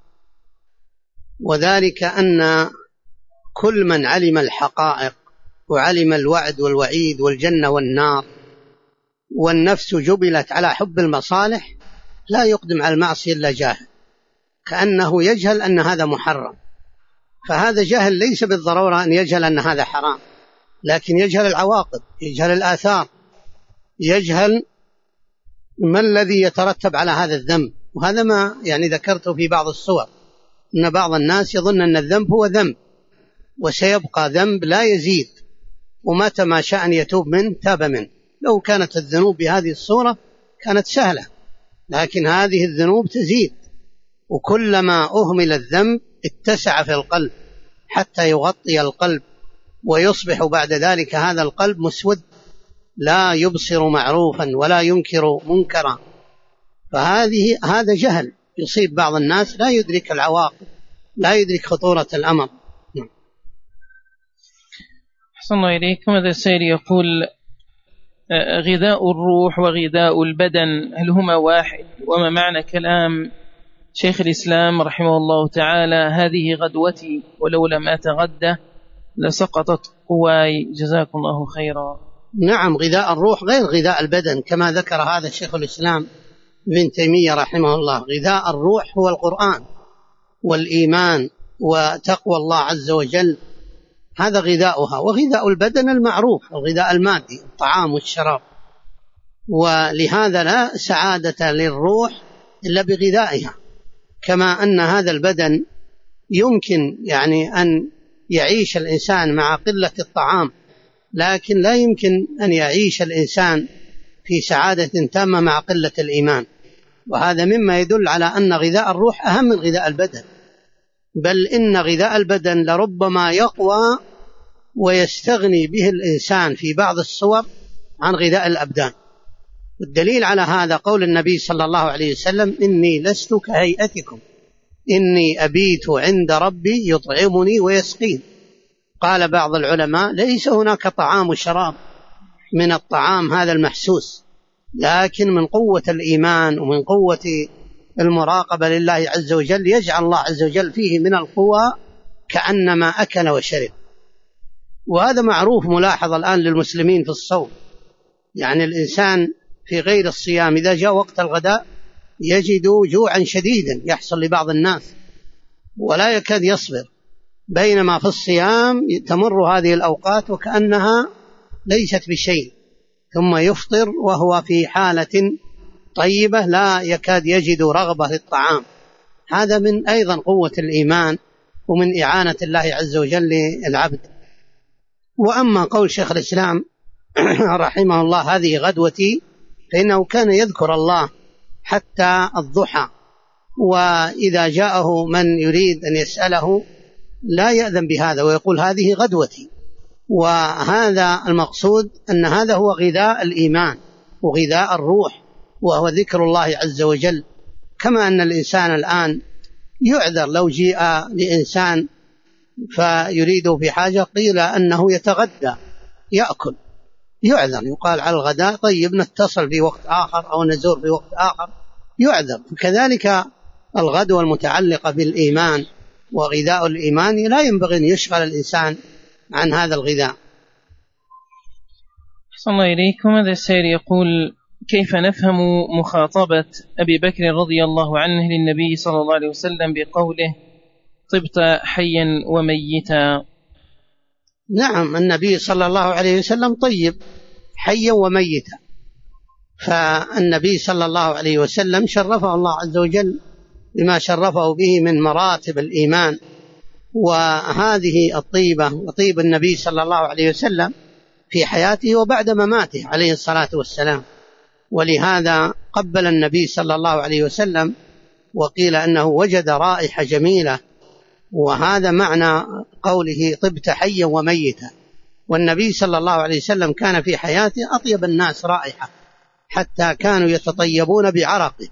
وذلك أن كل من علم الحقائق وعلم الوعد والوعيد والجنة والنار والنفس جبلت على حب المصالح لا يقدم على المعصية إلا جاهل، كأنه يجهل أن هذا محرم. فهذا جهل ليس بالضرورة أن يجهل أن هذا حرام، لكن يجهل العواقب، يجهل الآثار، يجهل ما الذي يترتب على هذا الذنب. وهذا ما يعني ذكرته في بعض الصور، أن بعض الناس يظن أن الذنب هو ذنب وسيبقى ذنب لا يزيد، ومتى ما شاء أن يتوب منه تاب منه. لو كانت الذنوب بهذه الصورة كانت سهلة، لكن هذه الذنوب تزيد، وكلما أهمل الذنب اتسع في القلب حتى يغطي القلب، ويصبح بعد ذلك هذا القلب مسود لا يبصر معروفا ولا ينكر منكرا. هذا جهل يصيب بعض الناس، لا يدرك العواقب، لا يدرك خطورة الأمر. أحسن الله إليكم. هذا السائل يقول: غذاء الروح وغذاء البدن هل هما واحد؟ وما معنى كلام شيخ الإسلام رحمه الله تعالى: هذه غدوتي ولو لم أتغدى لسقطت قواي؟ جزاكم الله خيرا. نعم، غذاء الروح غير غذاء البدن كما ذكر هذا شيخ الإسلام ابن تيمية رحمه الله. غذاء الروح هو القرآن والإيمان وتقوى الله عز وجل هذا غذاؤها. وغذاء البدن المعروف الغذاء المادي الطعام والشراب، ولهذا لا سعادة للروح إلا بغذائها. كما أن هذا البدن يمكن أن يعيش الإنسان مع قلة الطعام، لكن لا يمكن أن يعيش الإنسان في سعادة تامة مع قلة الإيمان. وهذا مما يدل على أن غذاء الروح أهم من غذاء البدن، بل إن غذاء البدن لربما يقوى ويستغني به الإنسان في بعض الصور عن غذاء الأبدان. والدليل على هذا قول النبي صلى الله عليه وسلم: إني لست كهيئتكم إني أبيت عند ربي يطعمني ويسقين. قال بعض العلماء: ليس هناك طعام وشراب من الطعام هذا المحسوس، لكن من قوة الإيمان ومن قوة المراقبة لله عز وجل يجعل الله عز وجل فيه من القوى كأنما أكل وشرب. وهذا معروف ملاحظ الآن للمسلمين في الصوم، الإنسان في غير الصيام إذا جاء وقت الغداء يجد جوعا شديدا يحصل لبعض الناس ولا يكاد يصبر، بينما في الصيام تمر هذه الأوقات وكأنها ليست بشيء، ثم يفطر وهو في حالة طيبة لا يكاد يجد رغبة في الطعام. هذا من أيضا قوة الإيمان ومن إعانة الله عز وجل للعبد. وأما قول شيخ الإسلام رحمه الله: هذه غدوتي، فإنه كان يذكر الله حتى الضحى، وإذا جاءه من يريد أن يسأله لا يأذن بهذا ويقول: هذه غدوتي. وهذا المقصود أن هذا هو غذاء الإيمان وغذاء الروح، وهو ذكر الله عز وجل. كما أن الإنسان الآن يعذر لو جاء لإنسان فيريد في حاجة قيل أنه يتغدى يأكل، يعذر، يقال على الغداء طيب نتصل في وقت آخر أو نزور في وقت آخر، يعذر. فكذلك الغدوة المتعلقة بالإيمان وغذاء الإيمان لا ينبغي أن يشغل الإنسان عن هذا الغذاء. أحسن الله إليكم. هذا السائل يقول: كيف نفهم مخاطبة أبي بكر رضي الله عنه للنبي صلى الله عليه وسلم بقوله: طبت حيا وميتا؟ نعم، النبي صلى الله عليه وسلم طيب حيا وميتا، فالنبي صلى الله عليه وسلم شرفه الله عز وجل بما شرفه به من مراتب الإيمان، وهذه الطيبة وطيب النبي صلى الله عليه وسلم في حياته وبعد مماته عليه الصلاة والسلام. ولهذا قبل النبي صلى الله عليه وسلم، وقيل أنه وجد رائحة جميلة، وهذا معنى قوله طبت حيا وميتا. والنبي صلى الله عليه وسلم كان في حياته أطيب الناس رائحة، حتى كانوا يتطيبون بعرقه.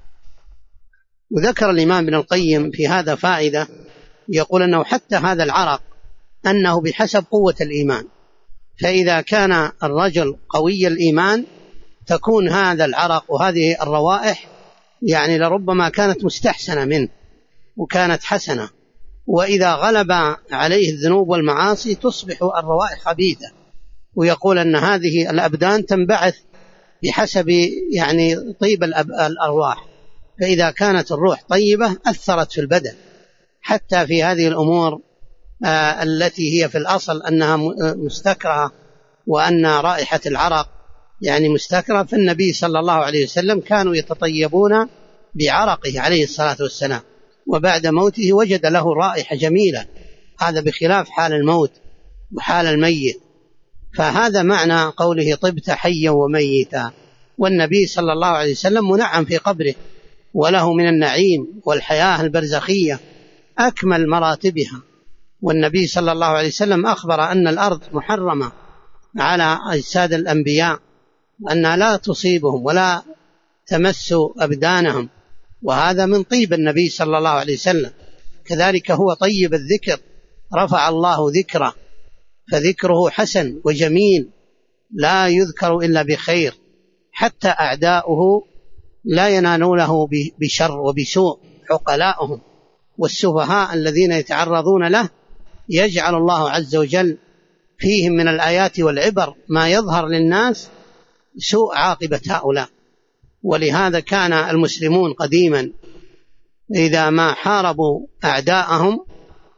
وذكر الإمام ابن القيم في هذا فائدة، يقول أنه حتى هذا العرق أنه بحسب قوة الإيمان، فإذا كان الرجل قوي الإيمان تكون هذا العرق وهذه الروائح لربما كانت مستحسنة منه وكانت حسنة، وإذا غلب عليه الذنوب والمعاصي تصبح الروائح خبيثة. ويقول أن هذه الأبدان تنبعث بحسب طيب الأرواح، فإذا كانت الروح طيبة أثرت في البدن، حتى في هذه الأمور التي هي في الأصل أنها مستكرهة وأن رائحة العرق مستكرهة، فالنبي صلى الله عليه وسلم كانوا يتطيبون بعرقه عليه الصلاة والسلام، وبعد موته وجد له رائحة جميلة، هذا بخلاف حال الموت وحال الميت. فهذا معنى قوله طبت حيا وميتا. والنبي صلى الله عليه وسلم منعم في قبره، وله من النعيم والحياة البرزخية أكمل مراتبها. والنبي صلى الله عليه وسلم أخبر أن الأرض محرمة على أجساد الأنبياء، وأنها لا تصيبهم ولا تمس أبدانهم، وهذا من طيب النبي صلى الله عليه وسلم. كذلك هو طيب الذكر، رفع الله ذكره، فذكره حسن وجميل لا يذكر إلا بخير، حتى أعداؤه لا ينالونه بشر وبسوء. عقلاؤهم والسفهاء الذين يتعرضون له يجعل الله عز وجل فيهم من الآيات والعبر ما يظهر للناس سوء عاقبة هؤلاء. ولهذا كان المسلمون قديما إذا ما حاربوا أعداءهم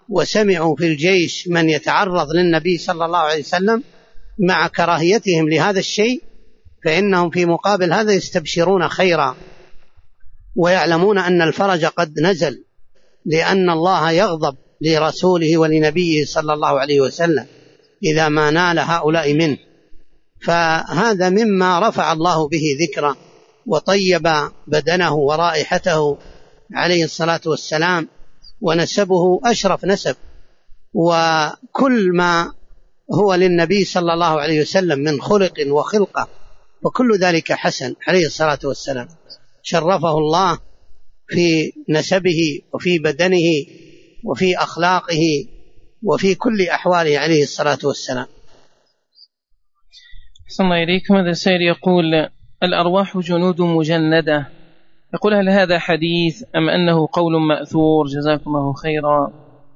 وسمعوا في الجيش من يتعرض للنبي صلى الله عليه وسلم مع كراهيتهم لهذا الشيء، فإنهم في مقابل هذا يستبشرون خيرا ويعلمون أن الفرج قد نزل، لأن الله يغضب لرسوله ولنبيه صلى الله عليه وسلم إذا ما نال هؤلاء منه. فهذا مما رفع الله به ذكره وطيب بدنه ورائحته عليه الصلاة والسلام، ونسبه أشرف نسب، وكل ما هو للنبي صلى الله عليه وسلم من خلق وخلقة وكل ذلك حسن عليه الصلاة والسلام، شرفه الله في نسبه وفي بدنه وفي أخلاقه وفي كل أحواله عليه الصلاة والسلام. أحسن الله إليكم. هذا السائل يقول: الأرواح جنود مجندة، يقول: هل هذا حديث أم أنه قول مأثور؟ جزاكم الله خيرا.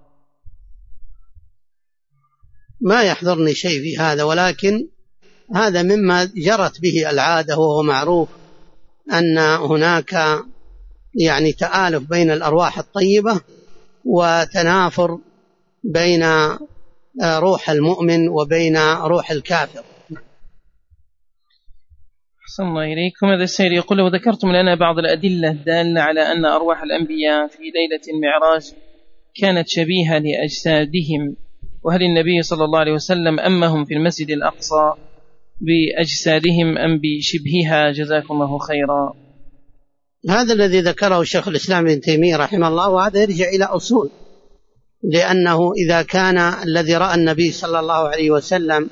ما يحضرني شيء في هذا، ولكن هذا مما جرت به العادة، وهو معروف أن هناك يعني تآلف بين الأرواح الطيبة وتنافر بين روح المؤمن وبين روح الكافر. أحسن الله إليكم. هذا السائل يقول: وذكرتم لنا بعض الأدلة الدالة على أن أرواح الأنبياء في ليلة المعراج كانت شبيهة لأجسادهم، وهل النبي صلى الله عليه وسلم أمهم في المسجد الأقصى بأجسادهم أم بشبهها؟ جزاكم الله خيرا. هذا الذي ذكره الشيخ الإسلام ابن تيمية رحمه الله، وهذا يرجع إلى أصول، لأنه إذا كان الذي رأى النبي صلى الله عليه وسلم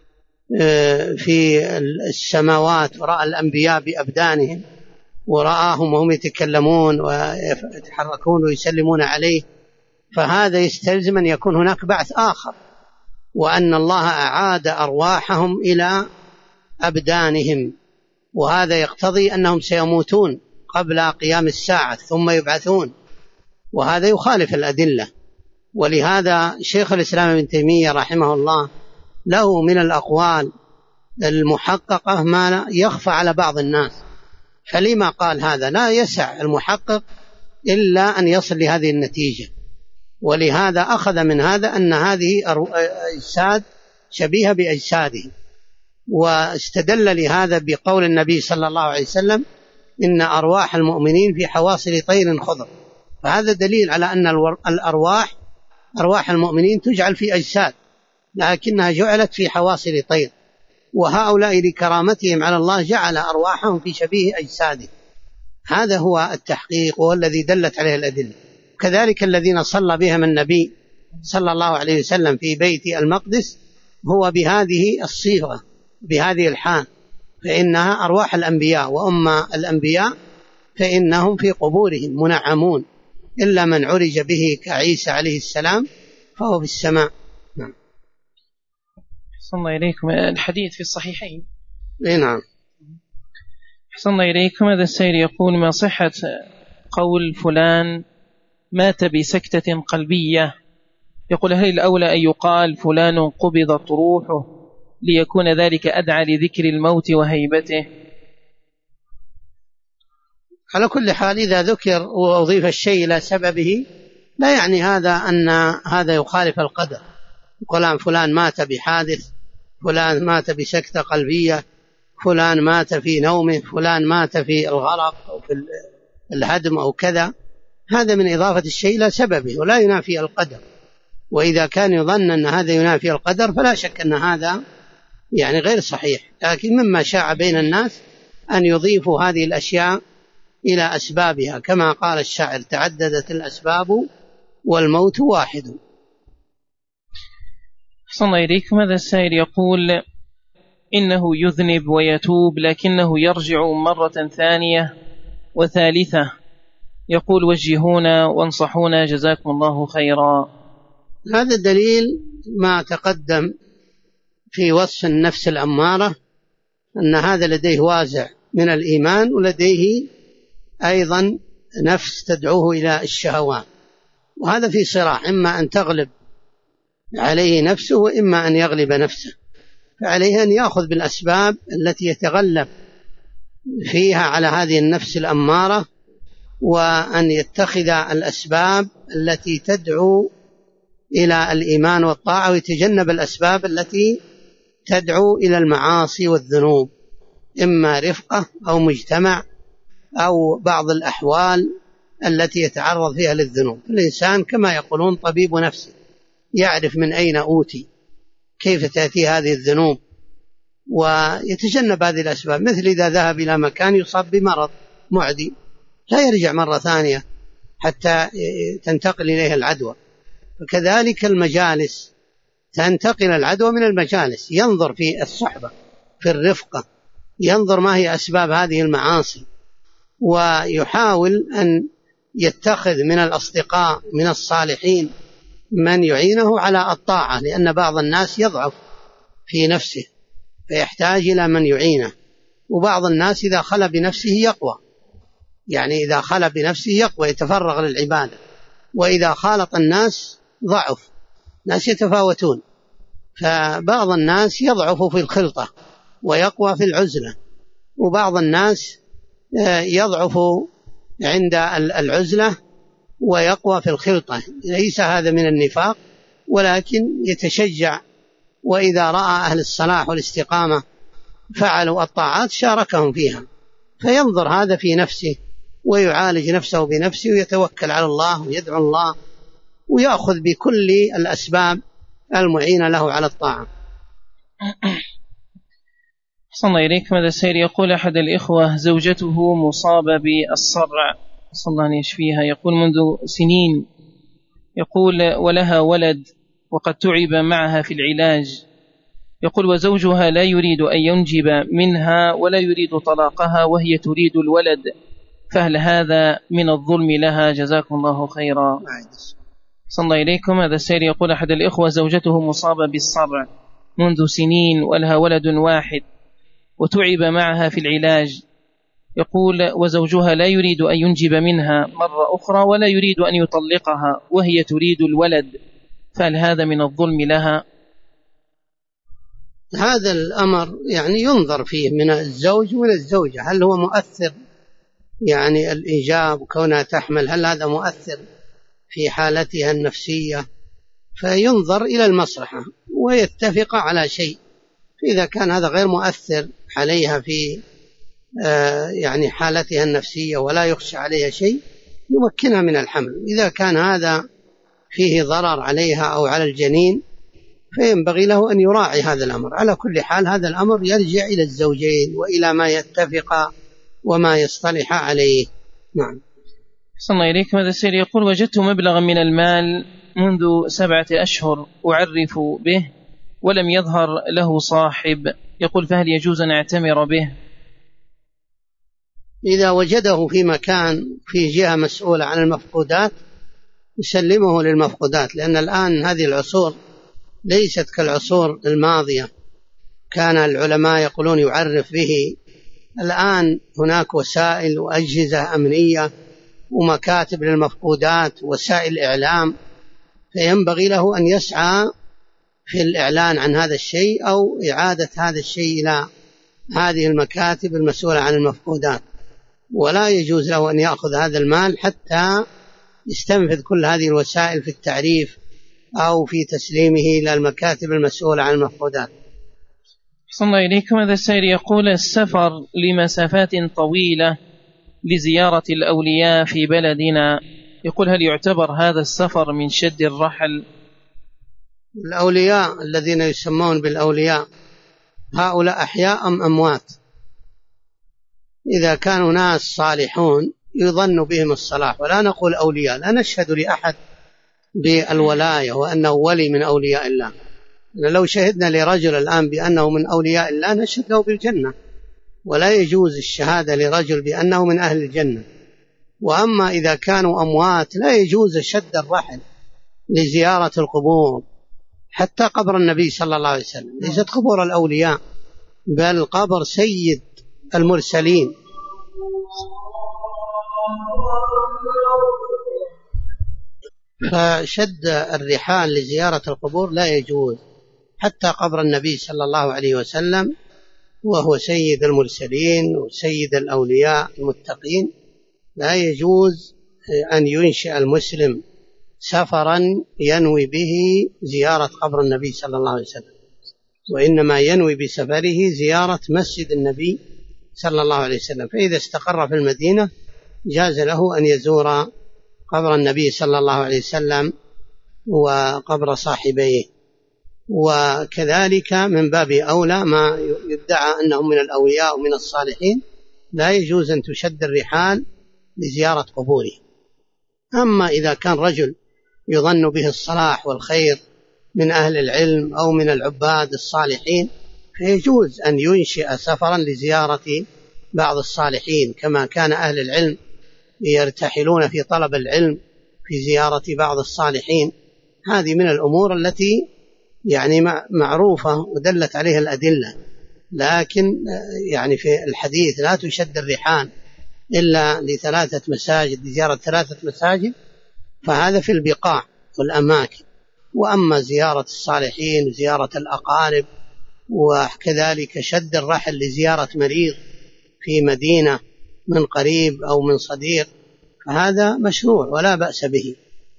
في السماوات ورأى الأنبياء بأبدانهم ورآهم وهم يتكلمون ويتحركون ويسلمون عليه، فهذا يستلزم أن يكون هناك بعث آخر، وأن الله أعاد أرواحهم إلى أبدانهم، وهذا يقتضي أنهم سيموتون قبل قيام الساعة ثم يبعثون، وهذا يخالف الأدلة. ولهذا شيخ الإسلام ابن تيمية رحمه الله له من الأقوال المحققة ما يخفى على بعض الناس، فلما قال هذا؟ لا يسع المحقق إلا أن يصل لهذه النتيجة، ولهذا أخذ من هذا أن هذه أجساد شبيهة بأجساده، واستدل لهذا بقول النبي صلى الله عليه وسلم: إن أرواح المؤمنين في حواصل طير خضر، فهذا دليل على أن أرواح المؤمنين تجعل في أجساد، لكنها جعلت في حواصل طير، وهؤلاء لكرامتهم على الله جعل أرواحهم في شبيه أجساده. هذا هو التحقيق وهو الذي دلت عليه الأدلة. كذلك الذين صلى بهم النبي صلى الله عليه وسلم في بيت المقدس هو بهذه الصيغة بهذه الحال، فإنها أرواح الأنبياء، وأما الأنبياء فإنهم في قبورهم منعمون، إلا من عرج به كعيسى عليه السلام فهو في السماء. نعم. أحسن الله إليكم. الحديث في الصحيحين. نعم. أحسن الله إليكم. هذا السائل يقول: ما صحة قول فلان مات بسكتة قلبية؟ يقول: هل الأولى أن يقال فلان قبضت روحه ليكون ذلك أدعى لذكر الموت وهيبته؟ على كل حال إذا ذكر وأضيف الشيء إلى سببه لا يعني هذا أن هذا يخالف القدر. يقول فلان مات بحادث، فلان مات بسكتة قلبية، فلان مات في نومه، فلان مات في الغرق أو في الهدم أو كذا، هذا من إضافة الشيء إلى سببه ولا ينافي القدر. وإذا كان يظن أن هذا ينافي القدر فلا شك أن هذا يعني غير صحيح، لكن مما شاع بين الناس أن يضيفوا هذه الأشياء إلى أسبابها، كما قال الشاعر: تعددت الأسباب والموت واحد. أحسن الله إليكم. هذا السائل يقول: إنه يذنب ويتوب لكنه يرجع مرة ثانية وثالثة، يقول: وجهونا وانصحونا جزاكم الله خيرا. هذا دليل ما تقدم في وصف النفس الأمارة، أن هذا لديه وازع من الإيمان، ولديه أيضا نفس تدعوه إلى الشهوات، وهذا في صراع، إما أن تغلب عليه نفسه وإما أن يغلب نفسه، فعليه أن يأخذ بالأسباب التي يتغلب فيها على هذه النفس الأمارة، وأن يتخذ الأسباب التي تدعو إلى الإيمان والطاعة، ويتجنب الأسباب التي تدعو إلى المعاصي والذنوب، إما رفقة أو مجتمع أو بعض الأحوال التي يتعرض فيها للذنوب. الإنسان كما يقولون طبيب نفسه، يعرف من أين أوتي، كيف تأتي هذه الذنوب، ويتجنب هذه الأسباب. مثل إذا ذهب إلى مكان يصاب بمرض معدي لا يرجع مرة ثانية حتى تنتقل إليه العدوى. وكذلك المجالس تنتقل العدوى من المجالس، ينظر في الصحبة في الرفقة، ينظر ما هي أسباب هذه المعاصي، ويحاول أن يتخذ من الأصدقاء من الصالحين من يعينه على الطاعة، لأن بعض الناس يضعف في نفسه فيحتاج إلى من يعينه، وبعض الناس إذا خلى بنفسه يقوى، يعني إذا خلى بنفسه يقوى يتفرغ للعبادة، وإذا خالط الناس ضعف. ناس يتفاوتون، فبعض الناس يضعف في الخلطة ويقوى في العزلة، وبعض الناس يضعف عند العزلة ويقوى في الخلطة. ليس هذا من النفاق، ولكن يتشجع، وإذا رأى أهل الصلاح والاستقامة فعلوا الطاعات شاركهم فيها، فينظر هذا في نفسه ويعالج نفسه بنفسه ويتوكل على الله ويدعو الله ويأخذ بكل الأسباب المعينة له على الطاعة. صلى الله إليك. ماذا السير؟ يقول أحد الإخوة زوجته مصابة بالصرع، صلى الله أن يشفيها، يقول منذ سنين، يقول ولها ولد وقد تعب معها في العلاج، يقول وزوجها لا يريد أن ينجب منها ولا يريد طلاقها وهي تريد الولد، فهل هذا من الظلم لها؟ جزاكم الله خيرا. صلى الله إليكم. هذا السير يقول أحد الإخوة زوجته مصابة بالصرع منذ سنين ولها ولد واحد وتعب معها في العلاج، يقول وزوجها لا يريد أن ينجب منها مرة أخرى ولا يريد أن يطلقها وهي تريد الولد، فهل هذا من الظلم لها؟ هذا الأمر يعني ينظر فيه من الزوج ومن الزوجة، هل هو مؤثر، يعني الإيجاب كونها تحمل هل هذا مؤثر في حالتها النفسية، فينظر إلى المصلحة ويتفق على شيء. فإذا كان هذا غير مؤثر عليها في يعني حالتها النفسية ولا يخشى عليها شيء يمكنها من الحمل. إذا كان هذا فيه ضرر عليها أو على الجنين فينبغي له أن يراعي هذا الأمر. على كل حال هذا الأمر يرجع إلى الزوجين وإلى ما يتفق وما يصطلح عليه. نعم. صلى الله إليك. هذا السير يقول وجدت مبلغا من المال منذ 7 أشهر أعرف به ولم يظهر له صاحب، يقول فهل يجوز أن أعتمر به؟ إذا وجده في مكان في جهة مسؤولة عن المفقودات يسلمه للمفقودات، لأن الآن هذه العصور ليست كالعصور الماضية كان العلماء يقولون يعرف به. الآن هناك وسائل وأجهزة أمنية ومكاتب للمفقودات ووسائل إعلام، فينبغي له أن يسعى في الإعلان عن هذا الشيء أو إعادة هذا الشيء إلى هذه المكاتب المسؤولة عن المفقودات، ولا يجوز له أن يأخذ هذا المال حتى يستنفذ كل هذه الوسائل في التعريف أو في تسليمه إلى المكاتب المسؤولة عن المفقودات. صلى الله إليكم. هذا السائل يقول السفر لمسافات طويلة لزيارة الأولياء في بلدنا، يقول هل يعتبر هذا السفر من شد الرحل؟ الأولياء الذين يسمون بالأولياء هؤلاء أحياء أم أموات؟ إذا كانوا ناس صالحون يظن بهم الصلاح، ولا نقول أولياء، لا نشهد لأحد بالولاية وأنه ولي من أولياء الله. لو شهدنا لرجل الآن بأنه من أولياء الله نشهد له بالجنة، ولا يجوز الشهادة لرجل بأنه من أهل الجنة. وأما إذا كانوا أموات لا يجوز شد الرحل لزيارة القبور، حتى قبر النبي صلى الله عليه وسلم ليست قبور الأولياء بل قبر سيد المرسلين. فشد الرحال لزيارة القبور لا يجوز، حتى قبر النبي صلى الله عليه وسلم وهو سيد المرسلين وسيد الأولياء المتقين لا يجوز أن ينشئ المسلم سفرا ينوي به زيارة قبر النبي صلى الله عليه وسلم، وإنما ينوي بسفره زيارة مسجد النبي صلى الله عليه وسلم. فإذا استقر في المدينة جاز له أن يزور قبر النبي صلى الله عليه وسلم وقبر صاحبيه. وكذلك من باب أولى ما يدعى أنهم من الأولياء ومن الصالحين لا يجوز أن تشد الرحال لزيارة قبوره. أما إذا كان رجل يظن به الصلاح والخير من أهل العلم أو من العباد الصالحين فيجوز أن ينشئ سفرا لزيارة بعض الصالحين، كما كان أهل العلم يرتحلون في طلب العلم في زيارة بعض الصالحين. هذه من الأمور التي يعني معروفة ودلت عليها الأدلة، لكن يعني في الحديث لا تشد الرحال إلا لثلاثة مساجد، لزيارة ثلاثة مساجد، فهذا في البقاع والأماكن. وأما زيارة الصالحين وزيارة الأقارب وكذلك شد الرحل لزيارة مريض في مدينة من قريب أو من صديق فهذا مشروع ولا بأس به.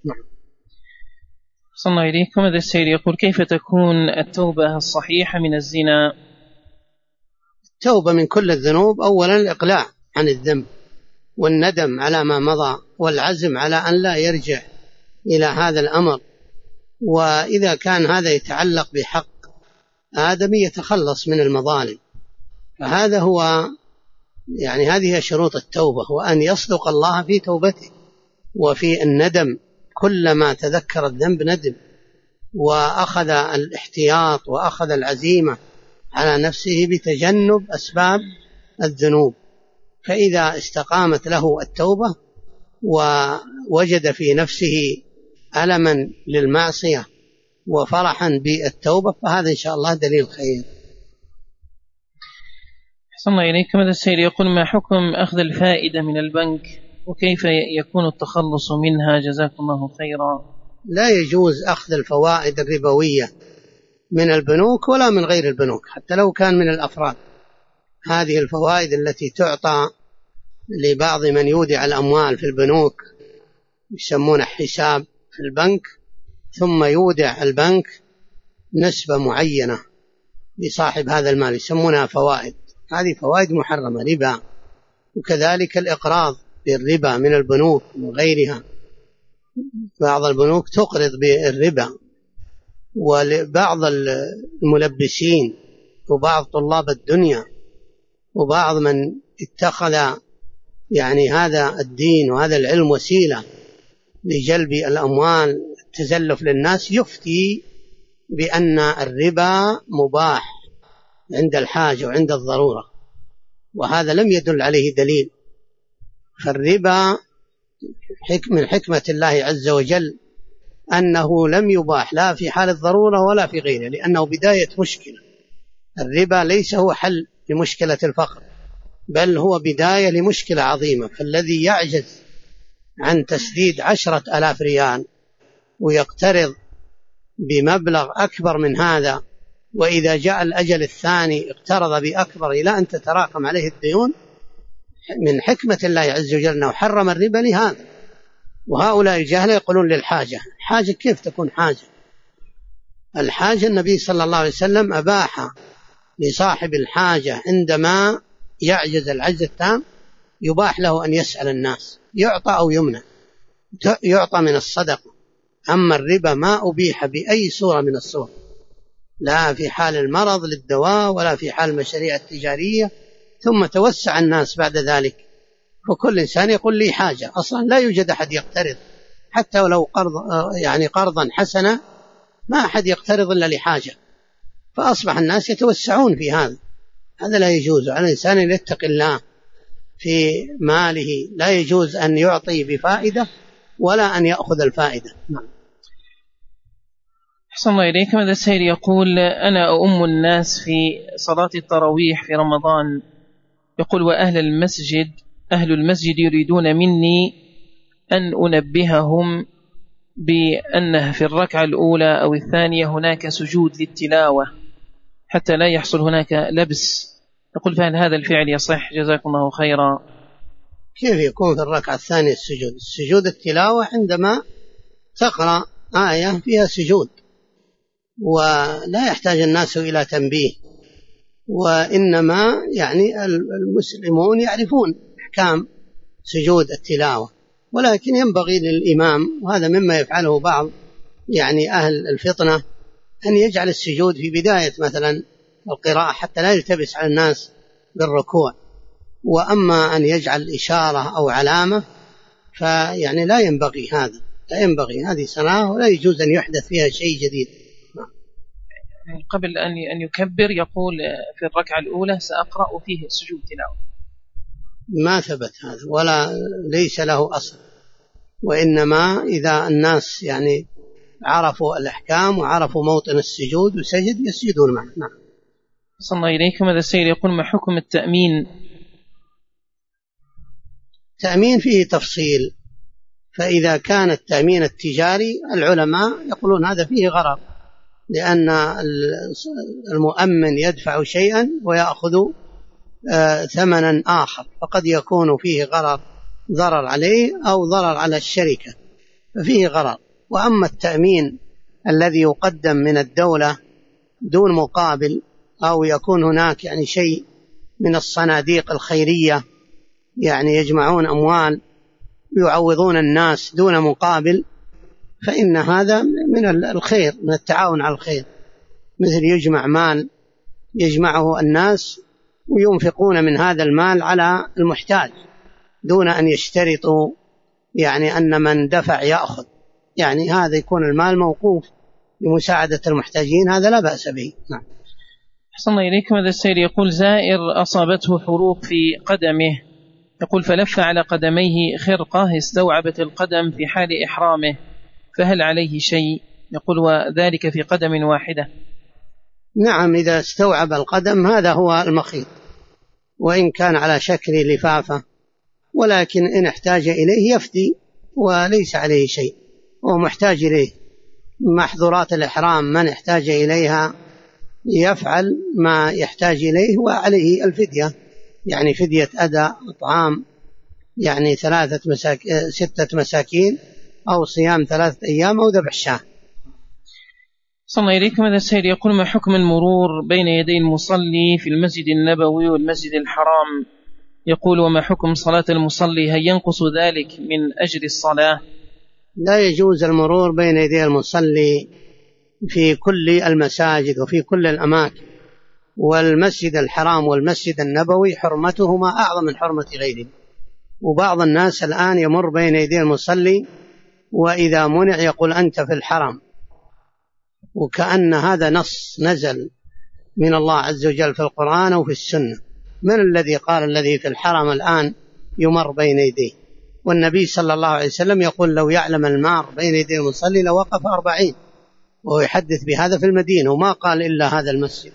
صلى الله إليكم. هذا السيد يقول: كيف تكون التوبة الصحيحة من الزنا؟ التوبة من كل الذنوب أولا الإقلاع عن الذنب والندم على ما مضى والعزم على أن لا يرجع إلى هذا الأمر. وإذا كان هذا يتعلق بحق آدمي يتخلص من المظالم، فهذا هو يعني هذه شروط التوبة، وأن يصدق الله في توبته وفي الندم، كلما تذكر الذنب ندم وأخذ الاحتياط وأخذ العزيمة على نفسه بتجنب أسباب الذنوب. فإذا استقامت له التوبة ووجد في نفسه ألما للمعصية وفرحا بالتوبة فهذا إن شاء الله دليل خير. أحسن الله إليكم. هذا السيد يقول: ما حكم أخذ الفائدة من البنك وكيف يكون التخلص منها؟ جزاكم الله خيرا. لا يجوز أخذ الفوائد الربوية من البنوك ولا من غير البنوك حتى لو كان من الأفراد. هذه الفوائد التي تعطى لبعض من يودع الأموال في البنوك يسمونه حساب في البنك، ثم يودع البنك نسبة معينة لصاحب هذا المال يسمونها فوائد. هذه فوائد محرمة ربا. وكذلك الإقراض بالربا من البنوك وغيرها، بعض البنوك تقرض بالربا، وبعض الملبسين وبعض طلاب الدنيا وبعض من اتخذ يعني هذا الدين وهذا العلم وسيلة لجلب الأموال التزلف للناس يفتي بأن الربا مباح عند الحاجة وعند الضرورة، وهذا لم يدل عليه دليل. فالربا من حكمة الله عز وجل أنه لم يباح لا في حال الضرورة ولا في غيره، لأنه بداية مشكلة. الربا ليس هو حل لمشكلة الفقر، بل هو بداية لمشكلة عظيمة. فالذي يعجز عن تسديد 10,000 ريال ويقترض بمبلغ أكبر من هذا، وإذا جاء الأجل الثاني اقترض بأكبر إلى أن تتراكم عليه الديون، من حكمة الله عز وجل أنه حرم الربا لهذا. وهؤلاء الجهلة يقولون للحاجة، حاجة كيف تكون حاجة؟ الحاجة النبي صلى الله عليه وسلم أباح لصاحب الحاجة عندما يعجز العجز التام يباح له أن يسأل الناس، يعطى أو يمنع، يعطى من الصدقة. أما الربا ما أبيح بأي صورة من الصور، لا في حال المرض للدواء ولا في حال المشاريع التجارية. ثم توسع الناس بعد ذلك، وكل إنسان يقول لي حاجة. أصلا لا يوجد أحد يقترض حتى ولو قرضا حسنا، ما أحد يقترض إلا لحاجة. فأصبح الناس يتوسعون في هذا. هذا لا يجوز على الإنسان أن يتقي الله في ماله. لا يجوز أن يعطي بفائدة ولا أن يأخذ الفائدة. أحسن الله إليكم. هذا السيد يقول: أنا أؤم الناس في صلاة التراويح في رمضان، يقول: وأهل المسجد يريدون مني أن أنبههم بأنه في الركعة الأولى أو الثانية هناك سجود للتلاوة حتى لا يحصل هناك لبس. يقول: فهل هذا الفعل يصح؟ جزاكم الله خيرا. كيف يكون في الركعة الثانية السجود؟ التلاوة عندما تقرأ آية فيها سجود، ولا يحتاج الناس إلى تنبيه، وإنما يعني المسلمون يعرفون أحكام سجود التلاوة، ولكن ينبغي للإمام، وهذا مما يفعله بعض يعني أهل الفطنة، أن يجعل السجود في بداية مثلا القراءة حتى لا يلتبس على الناس بالركوع. وأما أن يجعل إشارة أو علامة فيعني لا ينبغي هذا، لا ينبغي، هذه صلاة ولا يجوز أن يحدث فيها شيء جديد. قبل أن يكبر يقول في الركعة الأولى سأقرأ فيه سجود تلاوة، ما ثبت هذا ولا ليس له أصل، وإنما إذا الناس يعني عرفوا الأحكام وعرفوا موطن السجود وسجد يسجدون معه. نعم. صلى الله إليكم. هذا السيد يقول ما حكم التأمين؟ التأمين فيه تفصيل، فإذا كان التأمين التجاري العلماء يقولون هذا فيه غرر، لأن المؤمن يدفع شيئا ويأخذ ثمنا آخر، فقد يكون فيه ضرر عليه أو ضرر على الشركة، ففيه غرر. وأما التأمين الذي يقدم من الدولة دون مقابل، أو يكون هناك يعني شيء من الصناديق الخيرية يعني يجمعون أموال ويعوضون الناس دون مقابل، فإن هذا من الخير، من التعاون على الخير، مثل يجمع مال يجمعه الناس وينفقون من هذا المال على المحتاج دون أن يشترطوا يعني أن من دفع يأخذ، يعني هذا يكون المال موقوف لمساعدة المحتاجين، هذا لا بأس به. نعم. أحسن الله إليكم. هذا السيد يقول زائر أصابته حروق في قدمه، يقول فلف على قدميه خرقة استوعبت القدم في حال إحرامه، فهل عليه شيء؟ يقول وذلك في قدم واحدة. نعم، إذا استوعب القدم هذا هو المخيط، وإن كان على شكل لفافة، ولكن إن احتاج إليه يفدي وليس عليه شيء، هو محتاج إليه. محظورات الإحرام من احتاج إليها يفعل ما يحتاج إليه، وعليه الفدية، يعني فدية أداء طعام يعني 6 مساكين، أو صيام 3 أيام، أو ذبح شاة. صلى الله إليكم. هذا السيد يقول ما حكم المرور بين يدي المصلي في المسجد النبوي والمسجد الحرام؟ يقول وما حكم صلاة المصلي؟ هل ينقص ذلك من أجر الصلاة؟ لا يجوز المرور بين يدي المصلي في كل المساجد وفي كل الأماكن، والمسجد الحرام والمسجد النبوي حرمتهما أعظم من حرمة غيره. وبعض الناس الآن يمر بين يدي المصلي وإذا منع يقول أنت في الحرم، وكأن هذا نص نزل من الله عز وجل في القرآن أو في السنة. من الذي قال الذي في الحرم الآن يمر بين يديه؟ والنبي صلى الله عليه وسلم يقول لو يعلم المار بين يدي المصلي لوقف 40، وهو يحدث بهذا في المدينة، وما قال إلا هذا المسجد،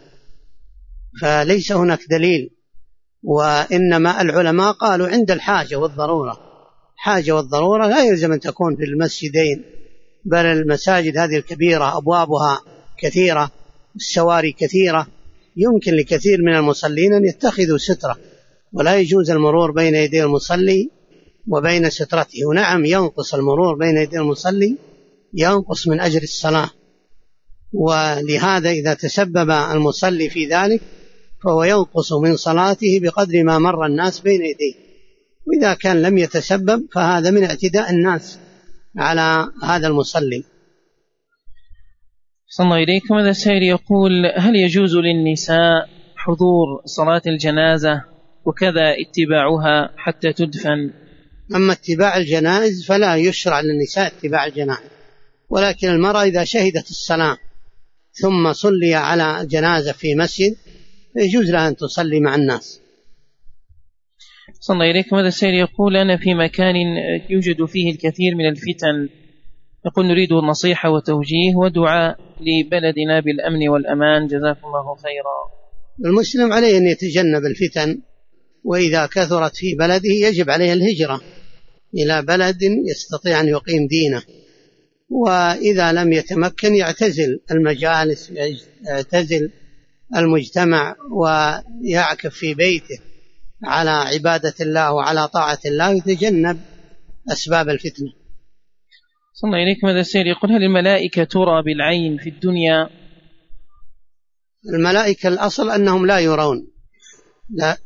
فليس هناك دليل. وإنما العلماء قالوا عند الحاجة والضرورة، حاجة والضرورة لا يلزم أن تكون في المسجدين، بل المساجد هذه الكبيرة أبوابها كثيرة، السواري كثيرة، يمكن لكثير من المصلين أن يتخذوا سترة، ولا يجوز المرور بين يدي المصلي وبين سترته. ونعم ينقص المرور بين يدي المصلي، ينقص من أجر الصلاة، ولهذا إذا تسبب المصلي في ذلك فهو ينقص من صلاته بقدر ما مر الناس بين يديه. وإذا كان لم يتسبب فهذا من اعتداء الناس على هذا المصلي. صلى الله إليكم. هذا السائل يقول هل يجوز للنساء حضور صلاة الجنازة وكذا اتباعها حتى تدفن؟ أما اتباع الجنائز فلا يشرع للنساء اتباع الجنائز، ولكن المرأة إذا شهدت الصلاة ثم صلي على جنازة في مسجد يجوز لها أن تصلي مع الناس. صلى الله إليكم. هذا السائل يقول أنا في مكان يوجد فيه الكثير من الفتن، يقول نريد النصيحة وتوجيه ودعاء لبلدنا بالأمن والأمان، جزاكم الله خيرا. المسلم عليه أن يتجنب الفتن، وإذا كثرت في بلده يجب عليه الهجرة إلى بلد يستطيع أن يقيم دينه، وإذا لم يتمكن يعتزل المجالس، يعتزل المجتمع، ويعكف في بيته على عبادة الله وعلى طاعة الله، يتجنب أسباب الفتنة. صلى الله إليكم. هذا السائل يقول: هل الملائكة ترى بالعين في الدنيا؟ الملائكة الأصل أنهم لا يرون،